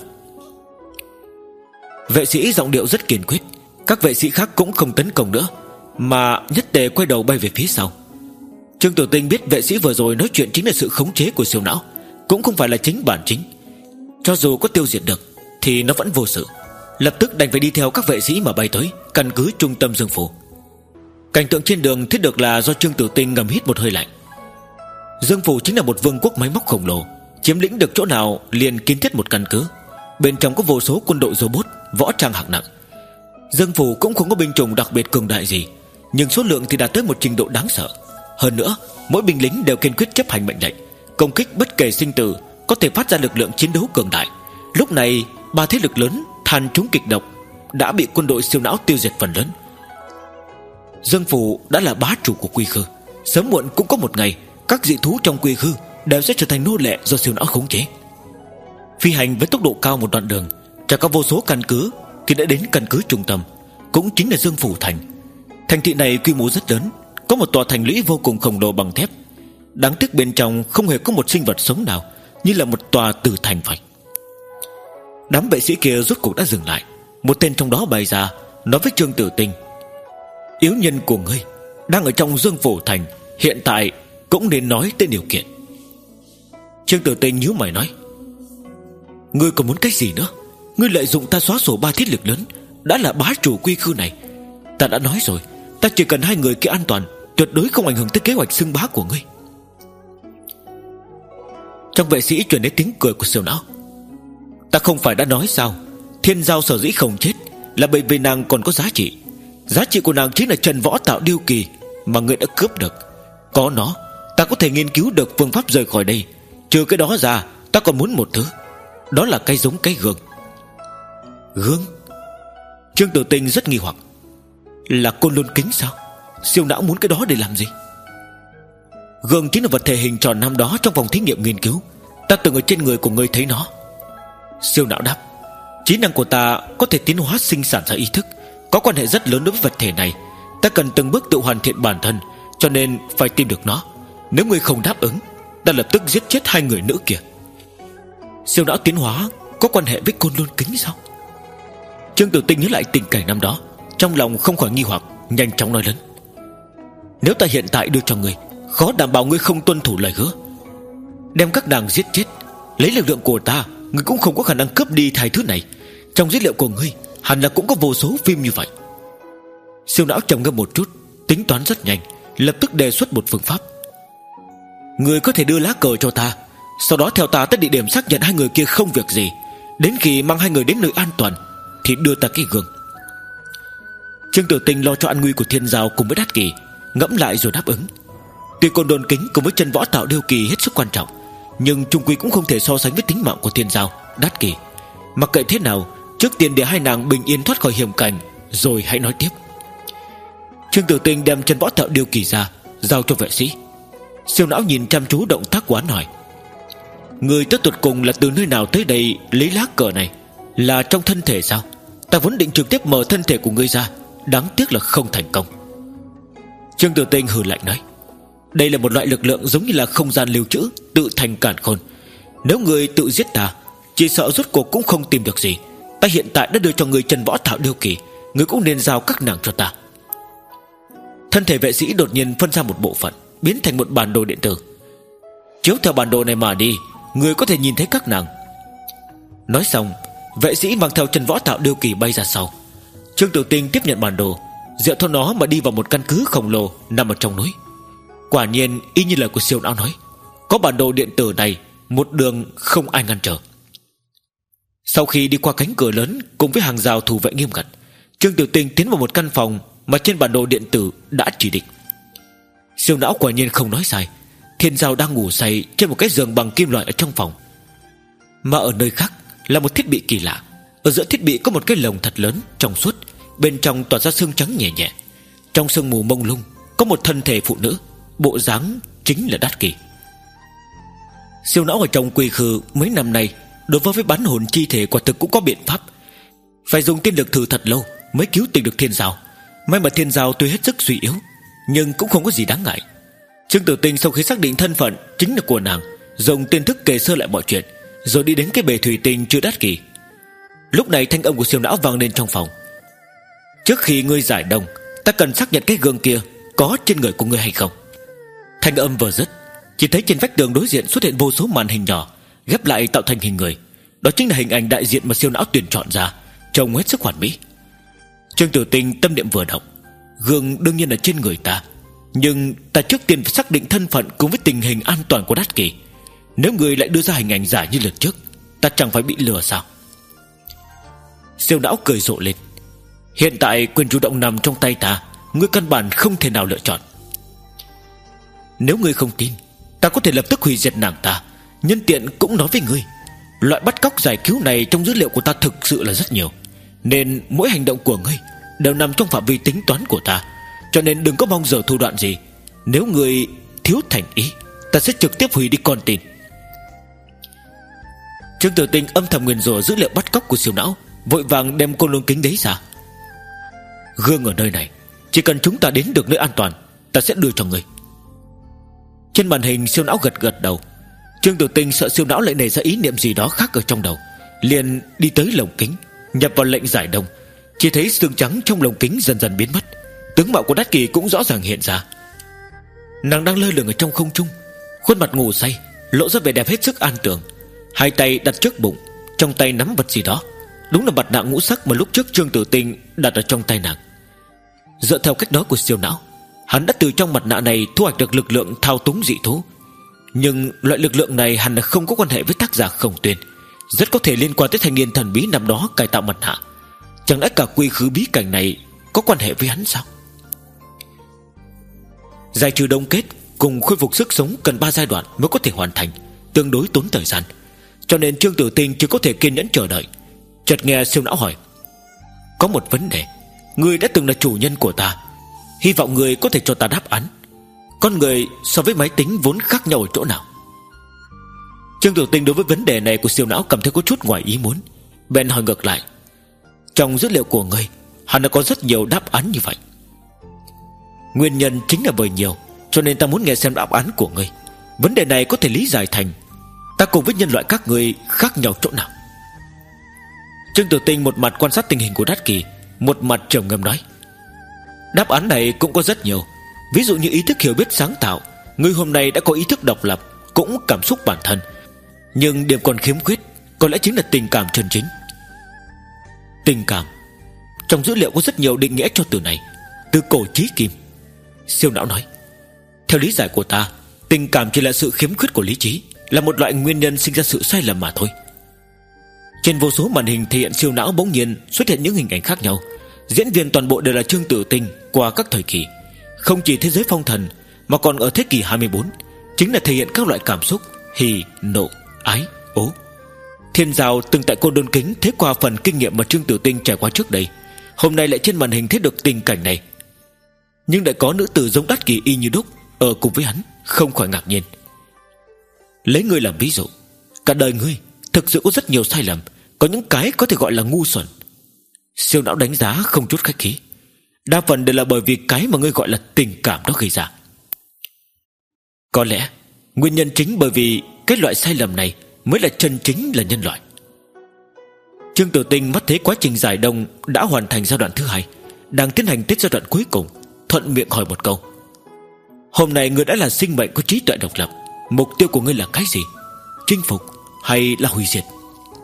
Vệ sĩ giọng điệu rất kiên quyết. Các vệ sĩ khác cũng không tấn công nữa, mà nhất tề quay đầu bay về phía sau. Trương Tử Tinh biết vệ sĩ vừa rồi nói chuyện chính là sự khống chế của siêu não, cũng không phải là chính bản chính. Cho dù có tiêu diệt được thì nó vẫn vô sự. Lập tức đành phải đi theo các vệ sĩ mà bay tới căn cứ trung tâm Dương Phủ. Cảnh tượng trên đường thiết được là do Trương Tử Tinh ngầm hít một hơi lạnh. Dương Phủ chính là một vương quốc máy móc khổng lồ, chiếm lĩnh được chỗ nào liền kiến thiết một căn cứ. Bên trong có vô số quân đội robot, võ trang hạng nặng. Dương Phủ cũng không có binh chủng đặc biệt cường đại gì, nhưng số lượng thì đạt tới một trình độ đáng sợ. Hơn nữa, mỗi binh lính đều kiên quyết chấp hành mệnh lệnh, công kích bất kể sinh tử, có thể phát ra lực lượng chiến đấu cường đại. Lúc này, ba thế lực lớn than trúng kịch độc đã bị quân đội siêu não tiêu diệt phần lớn. Dương Phủ đã là bá chủ của Quy Khư, sớm muộn cũng có một ngày các dị thú trong Quy Khư đều sẽ trở thành nô lệ do siêu não khống chế. Phi hành với tốc độ cao một đoạn đường, trải qua vô số căn cứ thì đã đến căn cứ trung tâm, cũng chính là Dương Phủ thành. Thành thị này quy mô rất lớn, có một tòa thành lũy vô cùng khổng lồ bằng thép. Đáng tiếc bên trong không hề có một sinh vật sống nào, như là một tòa tử thành vậy. Đám vệ sĩ kia rốt cuộc đã dừng lại. Một tên trong đó bày ra, nói với Trương Tử Tinh: yếu nhân của ngươi đang ở trong Dương Phủ thành, hiện tại cũng nên nói tên điều kiện. Trương Tử Tinh nhíu mày nói: ngươi còn muốn cái gì nữa? Ngươi lợi dụng ta xóa sổ ba thiết lực lớn, đã là bá chủ Quy Khư này. Ta đã nói rồi, ta chỉ cần hai người kia an toàn, tuyệt đối không ảnh hưởng tới kế hoạch xưng bá của ngươi. Trong vệ sĩ truyền đến tiếng cười của siêu não: ta không phải đã nói sao, Thiên Giao sở dĩ không chết là bởi vì nàng còn có giá trị. Giá trị của nàng chính là Trần Võ Tạo Điêu Kỳ mà ngươi đã cướp được. Có nó, ta có thể nghiên cứu được phương pháp rời khỏi đây. Trừ cái đó ra, ta còn muốn một thứ. Đó là cái giống cái gương. Gương? Trương Tử Tinh rất nghi hoặc. Là Côn Lôn Kính sao? Siêu não muốn cái đó để làm gì? Gương chính là vật thể hình tròn năm đó trong phòng thí nghiệm nghiên cứu. Ta từng ở trên người của ngươi thấy nó. Siêu não đáp. Trí năng của ta có thể tiến hóa sinh sản ra ý thức, có quan hệ rất lớn đối với vật thể này. Ta cần từng bước tự hoàn thiện bản thân, cho nên phải tìm được nó. Nếu ngươi không đáp ứng, ta lập tức giết chết hai người nữ kia. Siêu não tiến hóa có quan hệ với Côn Lôn Kính sao? Trương Tử Tinh nhớ lại tình cảnh năm đó, trong lòng không khỏi nghi hoặc, nhanh chóng nói lớn. Nếu ta hiện tại đưa cho ngươi, khó đảm bảo ngươi không tuân thủ lời hứa. Đem các nàng giết chết, lấy lực lượng của ta, ngươi cũng không có khả năng cướp đi hai thứ này. Trong dữ liệu của ngươi hẳn là cũng có vô số phim như vậy. Siêu não trầm ngâm một chút, tính toán rất nhanh, lập tức đề xuất một phương pháp. Ngươi có thể đưa lá cờ cho ta, sau đó theo ta tới địa điểm xác nhận hai người kia không việc gì. Đến khi mang hai người đến nơi an toàn thì đưa ta cái gương. Trương Tử Tinh lo cho an nguy của Thiên Giao cùng với Đát Kỳ, ngẫm lại rồi đáp ứng. Tuy Côn Lôn Kính cùng với Trần Võ Tạo Điêu Kỳ hết sức quan trọng, nhưng chung quy cũng không thể so sánh với tính mạng của Thiên Giao, Đát Kỳ. Mặc kệ thế nào, trước tiên để hai nàng bình yên thoát khỏi hiểm cảnh, rồi hãy nói tiếp. Trương Tử Tinh đem Trần Võ Tạo Điêu Kỳ ra, giao cho vệ sĩ. Siêu não nhìn chăm chú động tác của hắn hỏi. Người tới tuột cùng là từ nơi nào tới đây lấy lá cờ này? Là trong thân thể sao? Ta vốn định trực tiếp mở thân thể của ngươi ra, đáng tiếc là không thành công. Trương Tử Tinh hừ lạnh nói. Đây là một loại lực lượng giống như là không gian lưu trữ, tự thành càn khôn. Nếu người tự giết ta, chỉ sợ rốt cuộc cũng không tìm được gì. Ta hiện tại đã đưa cho người Trần Võ Tạo Điêu Kỳ, người cũng nên giao các nàng cho ta. Thân thể vệ sĩ đột nhiên phân ra một bộ phận, biến thành một bản đồ điện tử. Chiếu theo bản đồ này mà đi, người có thể nhìn thấy các nàng. Nói xong, vệ sĩ mang theo Trần Võ Tạo Điêu Kỳ bay ra sau. Trương Tử Tinh tiếp nhận bản đồ, dựa theo nó mà đi vào một căn cứ khổng lồ nằm ở trong núi. Quả nhiên y như lời của siêu não nói, có bản đồ điện tử này, một đường không ai ngăn trở. Sau khi đi qua cánh cửa lớn cùng với hàng rào thủ vệ nghiêm ngặt, Trương Tử Tinh tiến vào một căn phòng mà trên bản đồ điện tử đã chỉ định. Siêu não quả nhiên không nói sai. Thiên Giao đang ngủ say trên một cái giường bằng kim loại ở trong phòng. Mà ở nơi khác là một thiết bị kỳ lạ. Ở giữa thiết bị có một cái lồng thật lớn trong suốt, bên trong tỏa ra sương trắng nhẹ nhẹ. Trong sương mù mông lung có một thân thể phụ nữ, bộ dáng chính là Đát Kỳ. Siêu não ở trong quy khư mấy năm nay đối với với bán hồn chi thể quả thực cũng có biện pháp. Phải dùng tiên lực thử thật lâu mới cứu tình được Thiên Giao. May mà Thiên Giao tuy hết sức suy yếu, nhưng cũng không có gì đáng ngại. Trương Tử Tinh sau khi xác định thân phận chính là của nàng, dùng tiên thức kể sơ lại mọi chuyện, rồi đi đến cái bể thủy tinh chứa Đát Kỳ. Lúc này thanh âm của siêu não vang lên trong phòng. Trước khi ngươi giải đông, ta cần xác nhận cái gương kia có trên người của ngươi hay không. Thanh âm vừa dứt, chỉ thấy trên vách tường đối diện xuất hiện vô số màn hình nhỏ ghép lại tạo thành hình người. Đó chính là hình ảnh đại diện mà siêu não tuyển chọn ra, trông hết sức hoàn mỹ. Trương Tử Tinh tâm niệm vừa động. Gương đương nhiên là trên người ta, nhưng ta trước tiên phải xác định thân phận cùng với tình hình an toàn của Đát Kỳ. Nếu người lại đưa ra hình ảnh giả như lần trước, ta chẳng phải bị lừa sao? Siêu não cười rộ lên. Hiện tại quyền chủ động nằm trong tay ta, ngươi căn bản không thể nào lựa chọn. Nếu ngươi không tin, ta có thể lập tức hủy diệt nàng ta. Nhân tiện cũng nói với ngươi, loại bắt cóc giải cứu này trong dữ liệu của ta thực sự là rất nhiều, nên mỗi hành động của ngươi đều nằm trong phạm vi tính toán của ta. Cho nên đừng có mong giờ thủ đoạn gì. Nếu ngươi thiếu thành ý, ta sẽ trực tiếp hủy đi con tin. Trương Tử Tinh âm thầm nguyền rủa dữ liệu bắt cóc của siêu não, vội vàng đem Côn Lôn Kính đấy ra. Gương ở nơi này, chỉ cần chúng ta đến được nơi an toàn, ta sẽ đưa cho ngươi. Trên màn hình siêu não gật gật đầu. Trương Tử Tinh sợ siêu não lại nảy ra ý niệm gì đó khác ở trong đầu, liền đi tới lồng kính, nhập vào lệnh giải đông. Chỉ thấy xương trắng trong lồng kính dần dần biến mất, tướng mạo của Đát Kỳ cũng rõ ràng hiện ra. Nàng đang lơ lửng ở trong không trung, khuôn mặt ngủ say, lộ ra vẻ đẹp hết sức an tường. Hai tay đặt trước bụng, trong tay nắm vật gì đó. Đúng là mặt nạ ngũ sắc mà lúc trước Trương Tử Tinh đặt ở trong tay nàng. Dựa theo cách nói của siêu não, hắn đã từ trong mặt nạ này thu hoạch được lực lượng thao túng dị thú. Nhưng loại lực lượng này hẳn là không có quan hệ với tác giả Khổng Tuyên, rất có thể liên quan tới thanh niên thần bí năm đó cải tạo mặt nạ. Chẳng lẽ cả quy khứ bí cảnh này có quan hệ với hắn sao? Giải trừ đông kết cùng khôi phục sức sống cần ba giai đoạn mới có thể hoàn thành, tương đối tốn thời gian. Cho nên Trương Tử Tinh chỉ có thể kiên nhẫn chờ đợi. Chợt nghe Siêu Não hỏi: có một vấn đề, ngươi đã từng là chủ nhân của ta, hy vọng ngươi có thể cho ta đáp án. Con người so với máy tính vốn khác nhau ở chỗ nào? Trương Tử Tinh đối với vấn đề này của Siêu Não cảm thấy có chút ngoài ý muốn, bèn hỏi ngược lại: trong dữ liệu của ngươi hẳn đã có rất nhiều đáp án như vậy. Nguyên nhân chính là bởi nhiều, cho nên ta muốn nghe xem đáp án của ngươi. Vấn đề này có thể lý giải thành ta cùng với nhân loại các ngươi khác nhau chỗ nào. Trương Tử Tinh một mặt quan sát tình hình của Đát Kỳ, một mặt trầm ngâm nói: đáp án này cũng có rất nhiều. Ví dụ như ý thức hiểu biết sáng tạo, ngươi hôm nay đã có ý thức độc lập, cũng cảm xúc bản thân. Nhưng điểm còn khiếm khuyết có lẽ chính là tình cảm chân chính. Tình cảm? Trong dữ liệu có rất nhiều định nghĩa cho từ này, từ cổ chí kim. Siêu Não nói: theo lý giải của ta, tình cảm chỉ là sự khiếm khuyết của lý trí, là một loại nguyên nhân sinh ra sự sai lầm mà thôi. Trên vô số màn hình thể hiện Siêu Não bỗng nhiên xuất hiện những hình ảnh khác nhau. Diễn viên toàn bộ đều là Trương Tử Tinh qua các thời kỳ, không chỉ thế giới phong thần mà còn ở thế kỷ hai mươi bốn, chính là thể hiện các loại cảm xúc hỉ, nộ, ái, ố. Thiên Giao từng tại Côn Đôn Kính thấy qua phần kinh nghiệm mà Trương Tử Tinh trải qua trước đây, hôm nay lại trên màn hình thấy được tình cảnh này. Nhưng lại có nữ tử giống Đát Kỳ y như đúc ở cùng với hắn, không khỏi ngạc nhiên. Lấy ngươi làm ví dụ, cả đời ngươi thực sự có rất nhiều sai lầm, có những cái có thể gọi là ngu xuẩn. Siêu Não đánh giá không chút khách khí: đa phần đều là bởi vì cái mà ngươi gọi là tình cảm đó gây ra. Có lẽ nguyên nhân chính bởi vì cái loại sai lầm này mới là chân chính là nhân loại. Trương Tử Tinh mắt thấy quá trình giải đông đã hoàn thành giai đoạn thứ hai, đang tiến hành tới giai đoạn cuối cùng, thuận miệng hỏi một câu: hôm nay ngươi đã là sinh mệnh có trí tuệ độc lập, mục tiêu của ngươi là cái gì? Chinh phục hay là hủy diệt?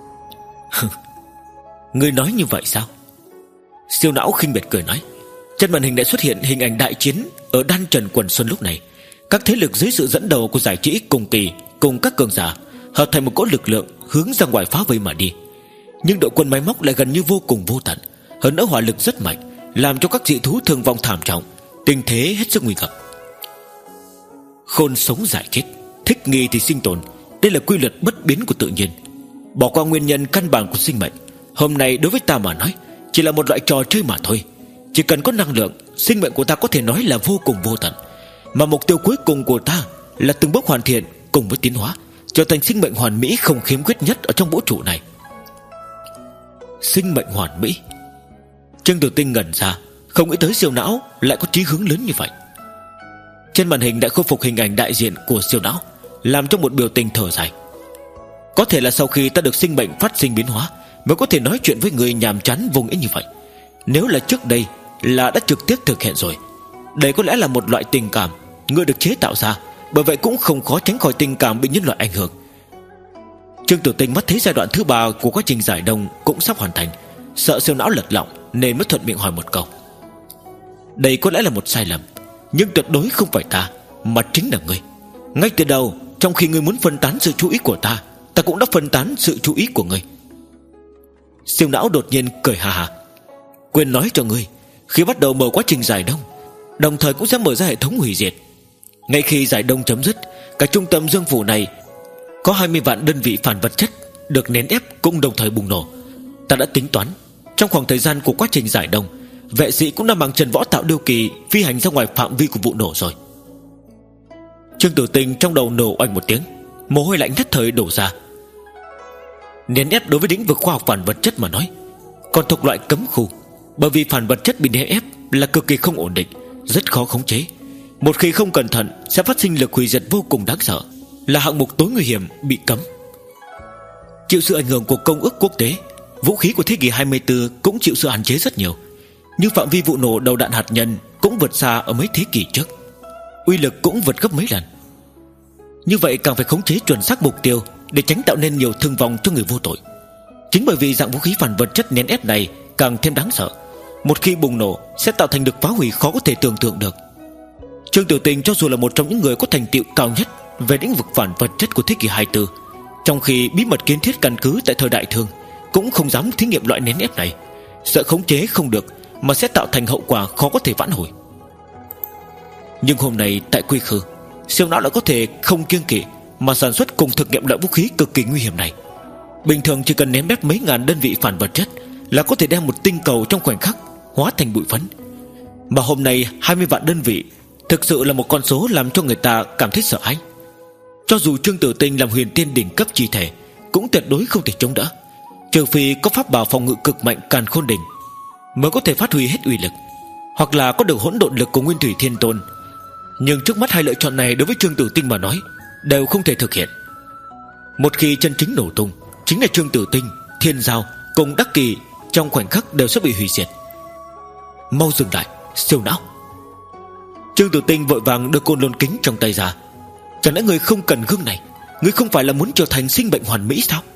Ngươi nói như vậy sao? Siêu Não khinh miệt cười nói. Trên màn hình đã xuất hiện hình ảnh đại chiến ở Đan Trần Quần Xuân. Lúc này các thế lực dưới sự dẫn đầu của Giải Trí cùng kỳ cùng các cường giả hợp thành một cỗ lực lượng hướng ra ngoài phá vây mà đi. Nhưng đội quân máy móc lại gần như vô cùng vô tận, hơn nữa hỏa lực rất mạnh, làm cho các dị thú thương vong thảm trọng, tình thế hết sức nguy cấp. Khôn sống giải chết, thích nghi thì sinh tồn, đây là quy luật bất biến của tự nhiên. Bỏ qua nguyên nhân căn bản của sinh mệnh, hôm nay đối với ta mà nói chỉ là một loại trò chơi mà thôi. Chỉ cần có năng lượng, sinh mệnh của ta có thể nói là vô cùng vô tận. Mà mục tiêu cuối cùng của ta là từng bước hoàn thiện cùng với tiến hóa, trở thành sinh mệnh hoàn mỹ không khiếm khuyết nhất ở trong vũ trụ này. Sinh mệnh hoàn mỹ? Trương Tử Tinh ngẩn ra, không nghĩ tới Siêu Não lại có chí hướng lớn như vậy. Trên màn hình đã khôi phục hình ảnh đại diện của Siêu Não, làm cho một biểu tình thở dài. Có thể là sau khi ta được sinh mệnh phát sinh biến hóa mới có thể nói chuyện với người nhàm chán vô nghĩa như vậy. Nếu là trước đây là đã trực tiếp thực hiện rồi. Đây có lẽ là một loại tình cảm ngươi được chế tạo ra, bởi vậy cũng không khó tránh khỏi tình cảm bị nhân loại ảnh hưởng. Trương Tử Tinh mắt thấy giai đoạn thứ ba của quá trình giải đông cũng sắp hoàn thành, sợ Siêu Não lật lọng nên mới thuận miệng hỏi một câu: đây có lẽ là một sai lầm, nhưng tuyệt đối không phải ta, mà chính là ngươi. Ngay từ đầu, trong khi ngươi muốn phân tán sự chú ý của ta, ta cũng đã phân tán sự chú ý của ngươi. Siêu Não đột nhiên cười hà hà: quên nói cho ngươi, khi bắt đầu mở quá trình giải đông, đồng thời cũng sẽ mở ra hệ thống hủy diệt. Ngay khi giải đông chấm dứt, cả trung tâm dương phủ này có hai mươi vạn đơn vị phản vật chất được nén ép cũng đồng thời bùng nổ. Ta đã tính toán, trong khoảng thời gian của quá trình giải đông, vệ sĩ cũng đã mang Trần Võ Tạo Điêu Kỳ phi hành ra ngoài phạm vi của vụ nổ rồi. Trương Tử Tinh trong đầu nổ oanh một tiếng, mồ hôi lạnh nhất thời đổ ra. Nén ép đối với lĩnh vực khoa học phản vật chất mà nói còn thuộc loại cấm khu, bởi vì phản vật chất bị nén ép là cực kỳ không ổn định, rất khó khống chế. Một khi không cẩn thận sẽ phát sinh lực hủy diệt vô cùng đáng sợ, là hạng mục tối nguy hiểm bị cấm. Chịu sự ảnh hưởng của công ước quốc tế, vũ khí của thế kỷ hai mươi tư cũng chịu sự hạn chế rất nhiều, nhưng phạm vi vụ nổ đầu đạn hạt nhân cũng vượt xa ở mấy thế kỷ trước, uy lực cũng vượt gấp mấy lần. Như vậy càng phải khống chế chuẩn xác mục tiêu để tránh tạo nên nhiều thương vong cho người vô tội. Chính bởi vì dạng vũ khí phản vật chất nén ép này càng thêm đáng sợ, một khi bùng nổ sẽ tạo thành được phá hủy khó có thể tưởng tượng được. Trương Tử Tinh cho dù là một trong những người có thành tựu cao nhất về lĩnh vực phản vật chất của thế kỷ hai mươi tư, trong khi bí mật kiến thiết căn cứ tại thời Đại Thương, cũng không dám thí nghiệm loại nén ép này. sợ khống chế không được mà sẽ tạo thành hậu quả khó có thể vãn hồi. Nhưng hôm nay tại Quy Khư, siêu não đã có thể không kiêng kỵ mà sản xuất cùng thực nghiệm loại vũ khí cực kỳ nguy hiểm này. Bình thường chỉ cần ném bét mấy ngàn đơn vị phản vật chất là có thể đem một tinh cầu trong khoảnh khắc hóa thành bụi phấn. Mà hôm nay hai mươi vạn đơn vị thực sự là một con số làm cho người ta cảm thấy sợ hãi. Cho dù Trương Tử Tinh làm huyền tiên đỉnh cấp chi thể cũng tuyệt đối không thể chống đỡ, trừ phi có pháp bảo phòng ngự cực mạnh Càn Khôn Đỉnh mới có thể phát huy hết uy lực, hoặc là có được hỗn độn lực của Nguyên Thủy Thiên Tôn. Nhưng trước mắt hai lựa chọn này đối với Trương Tử Tinh mà nói đều không thể thực hiện. Một khi chân chính nổ tung, chính là Trương Tử Tinh, Thiên Giao cùng Đắc Kỳ trong khoảnh khắc đều sẽ bị hủy diệt. Mau dừng lại, siêu não! Trương Tử Tinh vội vàng đưa côn lôn kính trong tay ra. Chẳng lẽ người không cần gương này? Người không phải là muốn trở thành sinh bệnh hoàn mỹ sao?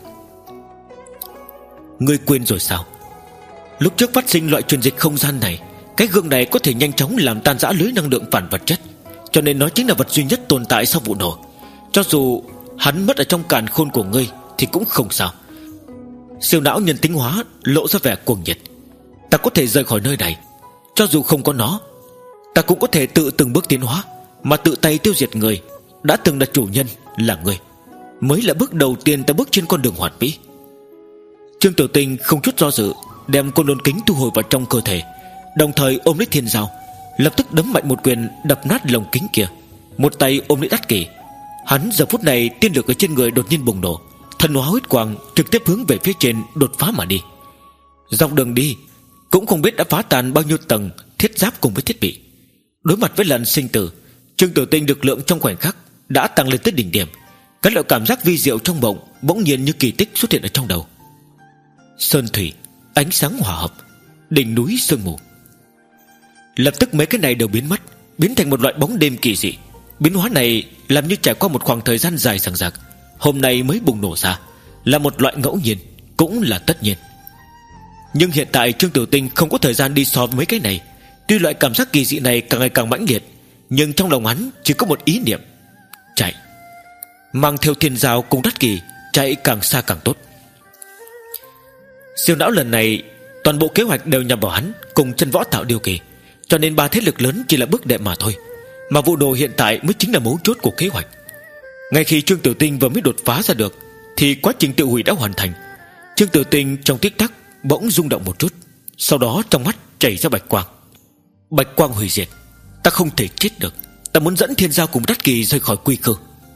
Người quên rồi sao? Lúc trước phát sinh loại truyền dịch không gian này, cái gương này có thể nhanh chóng làm tan rã lưới năng lượng phản vật chất, cho nên nó chính là vật duy nhất tồn tại sau vụ nổ. Cho dù hắn mất ở trong càn khôn của ngươi thì cũng không sao. Siêu não nhân tính hóa lộ ra vẻ cuồng nhiệt. Ta có thể rời khỏi nơi này. Cho dù không có nó, ta cũng có thể tự từng bước tiến hóa, mà tự tay tiêu diệt người đã từng là chủ nhân là ngươi, mới là bước đầu tiên ta bước trên con đường hoàn mỹ. Trương Tử Tinh không chút do dự đem côn lôn kính thu hồi vào trong cơ thể, đồng thời ôm lấy Thiên Giao, lập tức đấm mạnh một quyền đập nát lồng kính kia, một tay ôm lấy Đắc Kỷ. Hắn giờ phút này tiên lực ở trên người đột nhiên bùng nổ, thần hóa huyết quang trực tiếp hướng về phía trên đột phá mà đi. Dọc đường đi cũng không biết đã phá tan bao nhiêu tầng thiết giáp cùng với thiết bị. Đối mặt với lần sinh tử, Trương Tử Tinh lực lượng trong khoảnh khắc đã tăng lên tới đỉnh điểm. Các loại cảm giác vi diệu trong mộng bỗng nhiên như kỳ tích xuất hiện ở trong đầu. Sơn thủy, ánh sáng hòa hợp, đỉnh núi sương mù. Lập tức mấy cái này đều biến mất, biến thành một loại bóng đêm kỳ dị. Biến hóa này làm như trải qua một khoảng thời gian dài dằng dặc, hôm nay mới bùng nổ ra, là một loại ngẫu nhiên, cũng là tất nhiên. Nhưng hiện tại Trương Tử Tinh không có thời gian đi so với mấy cái này. Tuy loại cảm giác kỳ dị này càng ngày càng mãnh liệt, nhưng trong lòng hắn chỉ có một ý niệm: chạy. Mang theo Thiên Giao cùng Đắc Kỳ chạy càng xa càng tốt. Siêu não lần này toàn bộ kế hoạch đều nhằm vào hắn cùng Chân Võ Tạo Điêu Kỳ, cho nên ba thế lực lớn chỉ là bước đệm mà thôi. Mà vụ đồ hiện tại mới chính là mấu chốt của kế hoạch. Ngay khi Trương Tử Tinh vừa mới đột phá ra được thì quá trình tự hủy đã hoàn thành. Trương Tử Tinh trong tích tắc bỗng rung động một chút, sau đó trong mắt chảy ra bạch quang. Bạch quang hủy diệt. Ta không thể chết được. Ta muốn dẫn Thiên Giao cùng Đắc Kỳ rời khỏi Quy Khư.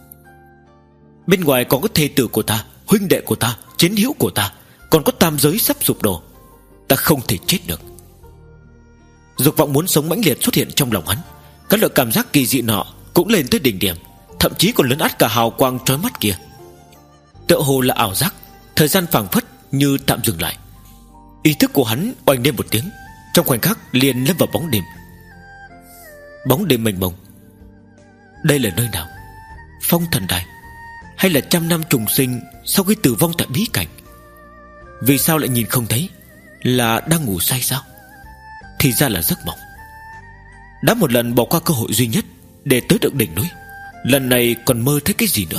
Bên ngoài còn có thê tử của ta, huynh đệ của ta, chiến hữu của ta, còn có tam giới sắp sụp đổ. Ta không thể chết được. Dục vọng muốn sống mãnh liệt xuất hiện trong lòng hắn. Các loại cảm giác kỳ dị nọ cũng lên tới đỉnh điểm, thậm chí còn lấn át cả hào quang chói mắt kia. Tựa hồ là ảo giác, thời gian phảng phất như tạm dừng lại. Ý thức của hắn oanh lên một tiếng, trong khoảnh khắc liền lâm vào bóng đêm. Bóng đêm mênh mông. Đây là nơi nào? Phong Thần Đài, hay là trăm năm trùng sinh sau khi tử vong tại bí cảnh? Vì sao lại nhìn không thấy? Là đang ngủ say sao? Thì ra là giấc mộng. Đã một lần bỏ qua cơ hội duy nhất để tới được đỉnh núi, lần này còn mơ thấy cái gì nữa?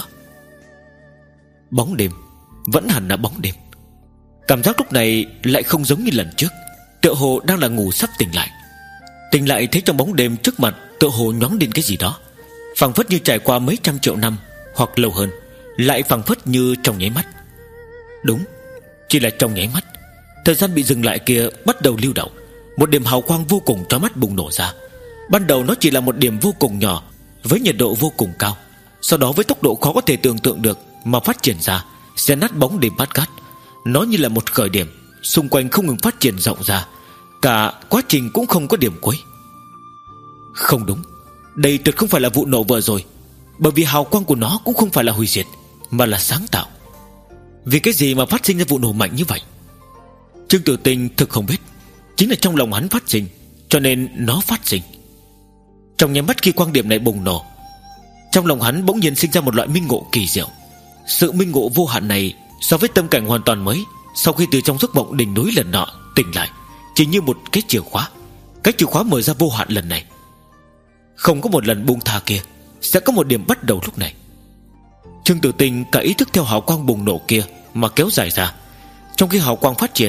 Bóng đêm, vẫn hẳn là bóng đêm. Cảm giác lúc này lại không giống như lần trước, tựa hồ đang là ngủ sắp tỉnh lại. Tỉnh lại thấy trong bóng đêm trước mặt tựa hồ nhoáng lên cái gì đó, phảng phất như trải qua mấy trăm triệu năm hoặc lâu hơn, lại phảng phất như trong nháy mắt. Đúng, chỉ là trong nháy mắt. Thời gian bị dừng lại kia bắt đầu lưu động. Một điểm hào quang vô cùng chói mắt bùng nổ ra. Ban đầu nó chỉ là một điểm vô cùng nhỏ, với nhiệt độ vô cùng cao. Sau đó với tốc độ khó có thể tưởng tượng được mà phát triển ra, xé nát bóng đêm bát cát. Nó như là một khởi điểm, xung quanh không ngừng phát triển rộng ra. Cả quá trình cũng không có điểm cuối. Không đúng, đây tuyệt không phải là vụ nổ vừa rồi, bởi vì hào quang của nó cũng không phải là hủy diệt, mà là sáng tạo. Vì cái gì mà phát sinh ra vụ nổ mạnh như vậy? Trương Tử Tinh thực không biết. Chính là trong lòng hắn phát sinh, cho nên nó phát sinh. Trong nháy mắt khi quang điểm này bùng nổ, trong lòng hắn bỗng nhiên sinh ra một loại minh ngộ kỳ diệu. Sự minh ngộ vô hạn này so với tâm cảnh hoàn toàn mới, sau khi từ trong giấc mộng đỉnh núi lần nọ tỉnh lại, chỉ như một cái chìa khóa. Cái chìa khóa mở ra vô hạn lần này. Không có một lần buông tha kia, sẽ có một điểm bắt đầu lúc này. Trương Tử Tinh cả ý thức theo hào quang bùng nổ kia mà kéo dài ra. Trong khi hào quang phát triển,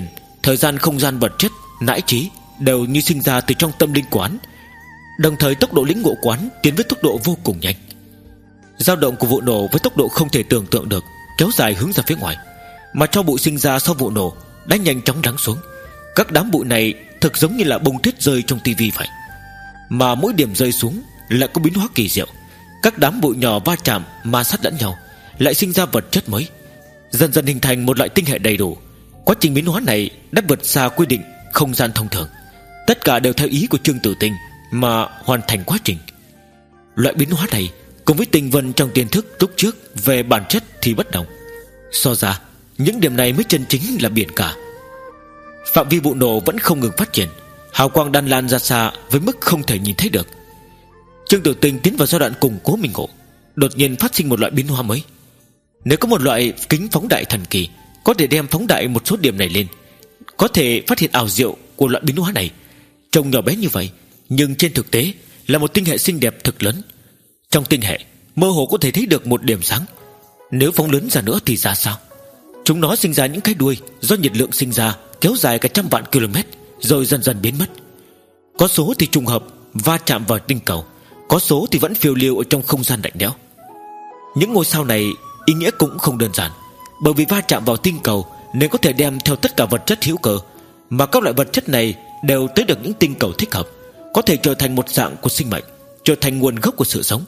Thời gian, không gian, vật chất, nãi trí đều như sinh ra từ trong tâm linh của hắn. Đồng thời tốc độ lĩnh ngộ của hắn tiến với tốc độ vô cùng nhanh. Dao động của vụ nổ với tốc độ không thể tưởng tượng được kéo dài hướng ra phía ngoài, mà tro bụi sinh ra sau vụ nổ đã nhanh chóng lắng xuống. Các đám bụi này thực giống như là bông tuyết rơi trong tivi vậy, mà mỗi điểm rơi xuống lại có biến hóa kỳ diệu. Các đám bụi nhỏ va chạm ma sát lẫn nhau, lại sinh ra vật chất mới, dần dần hình thành một loại tinh hệ đầy đủ. Quá trình biến hóa này đã vượt xa quy định không gian thông thường. Tất cả đều theo ý của Trương Tử Tinh mà hoàn thành quá trình. Loại biến hóa này cùng với tinh vân trong tiềm thức lúc trước về bản chất thì bất đồng. So ra, những điểm này mới chân chính là biển cả. Phạm vi vụ nổ vẫn không ngừng phát triển, hào quang đan lan ra xa với mức không thể nhìn thấy được. Trương Tử Tinh tiến vào giai đoạn củng cố minh ngộ. Đột nhiên phát sinh một loại biến hóa mới. Nếu có một loại kính phóng đại thần kỳ có thể đem phóng đại một số điểm này lên, có thể phát hiện ảo diệu của loại biến hóa này. Trông nhỏ bé như vậy, nhưng trên thực tế là một tinh hệ xinh đẹp thực lớn. Trong tinh hệ mơ hồ có thể thấy được một điểm sáng. Nếu phóng lớn ra nữa thì ra sao? Chúng nó sinh ra những cái đuôi do nhiệt lượng sinh ra, kéo dài cả trăm vạn km, rồi dần dần biến mất. Có số thì trùng hợp va chạm vào tinh cầu, có số thì vẫn phiêu lưu ở trong không gian lạnh lẽo. Những ngôi sao này ý nghĩa cũng không đơn giản, bởi vì va chạm vào tinh cầu nên có thể đem theo tất cả vật chất hữu cơ, mà các loại vật chất này đều tới được những tinh cầu thích hợp, có thể trở thành một dạng của sinh mệnh, trở thành nguồn gốc của sự sống.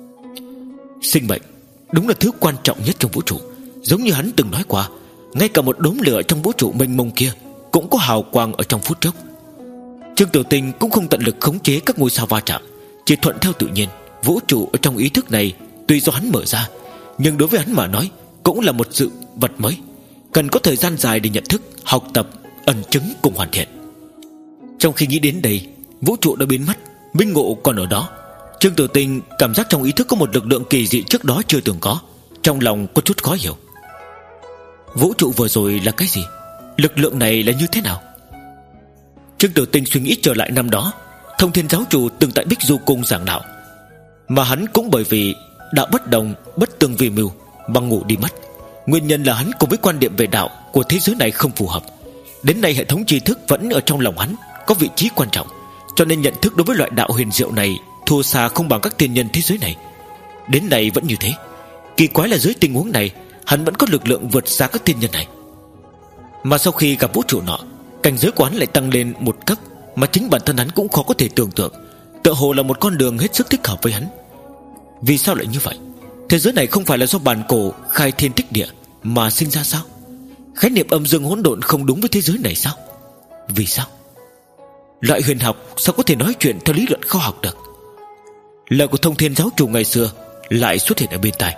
Sinh mệnh đúng là thứ quan trọng nhất trong vũ trụ. Giống như hắn từng nói qua, ngay cả một đốm lửa trong vũ trụ mênh mông kia cũng có hào quang ở trong phút chốc. Trương Tử Tinh cũng không tận lực khống chế các ngôi sao va chạm, chỉ thuận theo tự nhiên. Vũ trụ ở trong ý thức này tuy do hắn mở ra, nhưng đối với hắn mà nói cũng là một sự vật mới, cần có thời gian dài để nhận thức, học tập, ẩn chứng cùng hoàn thiện. Trong khi nghĩ đến đây, vũ trụ đã biến mất, minh ngộ còn ở đó. Trương Tử Tinh cảm giác trong ý thức có một lực lượng kỳ dị trước đó chưa từng có, trong lòng có chút khó hiểu. Vũ trụ vừa rồi là cái gì? Lực lượng này là như thế nào? Trương Tử Tinh suy nghĩ trở lại năm đó Thông Thiên giáo chủ từng tại Bích Du Cung giảng đạo, mà hắn cũng bởi vì đạo bất đồng, bất tương vì mưu mà ngủ đi mất. Nguyên nhân là hắn cùng với quan điểm về đạo của thế giới này không phù hợp. Đến nay hệ thống tri thức vẫn ở trong lòng hắn có vị trí quan trọng, cho nên nhận thức đối với loại đạo huyền diệu này thua xa không bằng các tiên nhân thế giới này. Đến nay vẫn như thế. Kỳ quái là dưới tình huống này hắn vẫn có lực lượng vượt xa các tiên nhân này. Mà sau khi gặp vũ trụ nọ, cảnh giới của hắn lại tăng lên một cấp mà chính bản thân hắn cũng khó có thể tưởng tượng. Tựa hồ là một con đường hết sức thích hợp với hắn. Vì sao lại như vậy? Thế giới này không phải là do bản cổ khai thiên tích địa mà sinh ra sao? Khái niệm âm dương hỗn độn không đúng với thế giới này sao? Vì sao? Loại huyền học sao có thể nói chuyện theo lý luận khoa học được? Lời của Thông Thiên giáo chủ ngày xưa lại xuất hiện ở bên tai.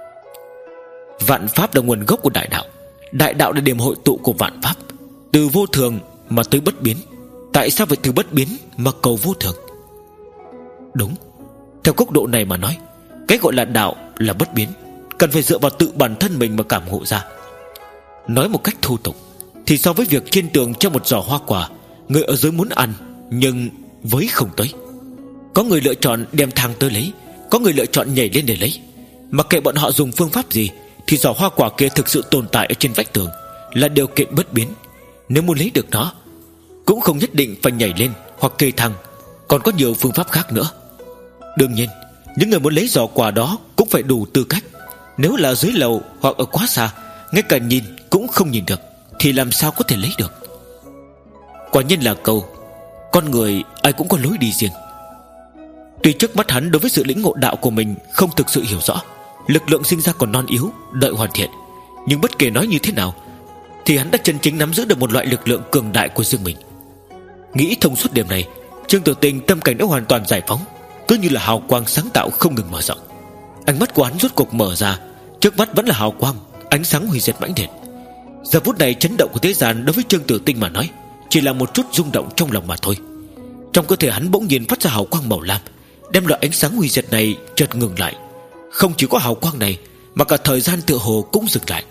Vạn pháp là nguồn gốc của đại đạo, đại đạo là điểm hội tụ của vạn pháp. Từ vô thường mà tới bất biến, tại sao phải từ bất biến mà cầu vô thường? Đúng, theo góc độ này mà nói, cái gọi là đạo là bất biến, cần phải dựa vào tự bản thân mình mà cảm ngộ ra. Nói một cách thô tục thì so với việc trên tường treo một giỏ hoa quả, người ở dưới muốn ăn nhưng với không tới. Có người lựa chọn đem thang tới lấy, có người lựa chọn nhảy lên để lấy. Mặc kệ bọn họ dùng phương pháp gì thì giỏ hoa quả kia thực sự tồn tại ở trên vách tường, là điều kiện bất biến. Nếu muốn lấy được nó, cũng không nhất định phải nhảy lên hoặc kê thang, còn có nhiều phương pháp khác nữa. Đương nhiên, những người muốn lấy giỏ quả đó cũng phải đủ tư cách. Nếu là dưới lầu hoặc ở quá xa, ngay cả nhìn cũng không nhìn được, thì làm sao có thể lấy được? Quả nhiên là câu con người ai cũng có lối đi riêng. Tuy trước mắt hắn đối với sự lĩnh ngộ đạo của mình không thực sự hiểu rõ, lực lượng sinh ra còn non yếu, đợi hoàn thiện, nhưng bất kể nói như thế nào thì hắn đã chân chính nắm giữ được một loại lực lượng cường đại của riêng mình. Nghĩ thông suốt điểm này, Trương Tử Tinh tâm cảnh đã hoàn toàn giải phóng, cứ như là hào quang sáng tạo không ngừng mở rộng. Ánh mắt của hắn rốt cuộc mở ra, trước mắt vẫn là hào quang, ánh sáng hủy diệt mãnh liệt. Giờ phút này chấn động của thế gian đối với Trương Tử Tinh mà nói chỉ là một chút rung động trong lòng mà thôi. Trong cơ thể hắn bỗng nhiên phát ra hào quang màu lam, đem loại ánh sáng hủy diệt này chợt ngừng lại. Không chỉ có hào quang này mà cả thời gian tựa hồ cũng dừng lại.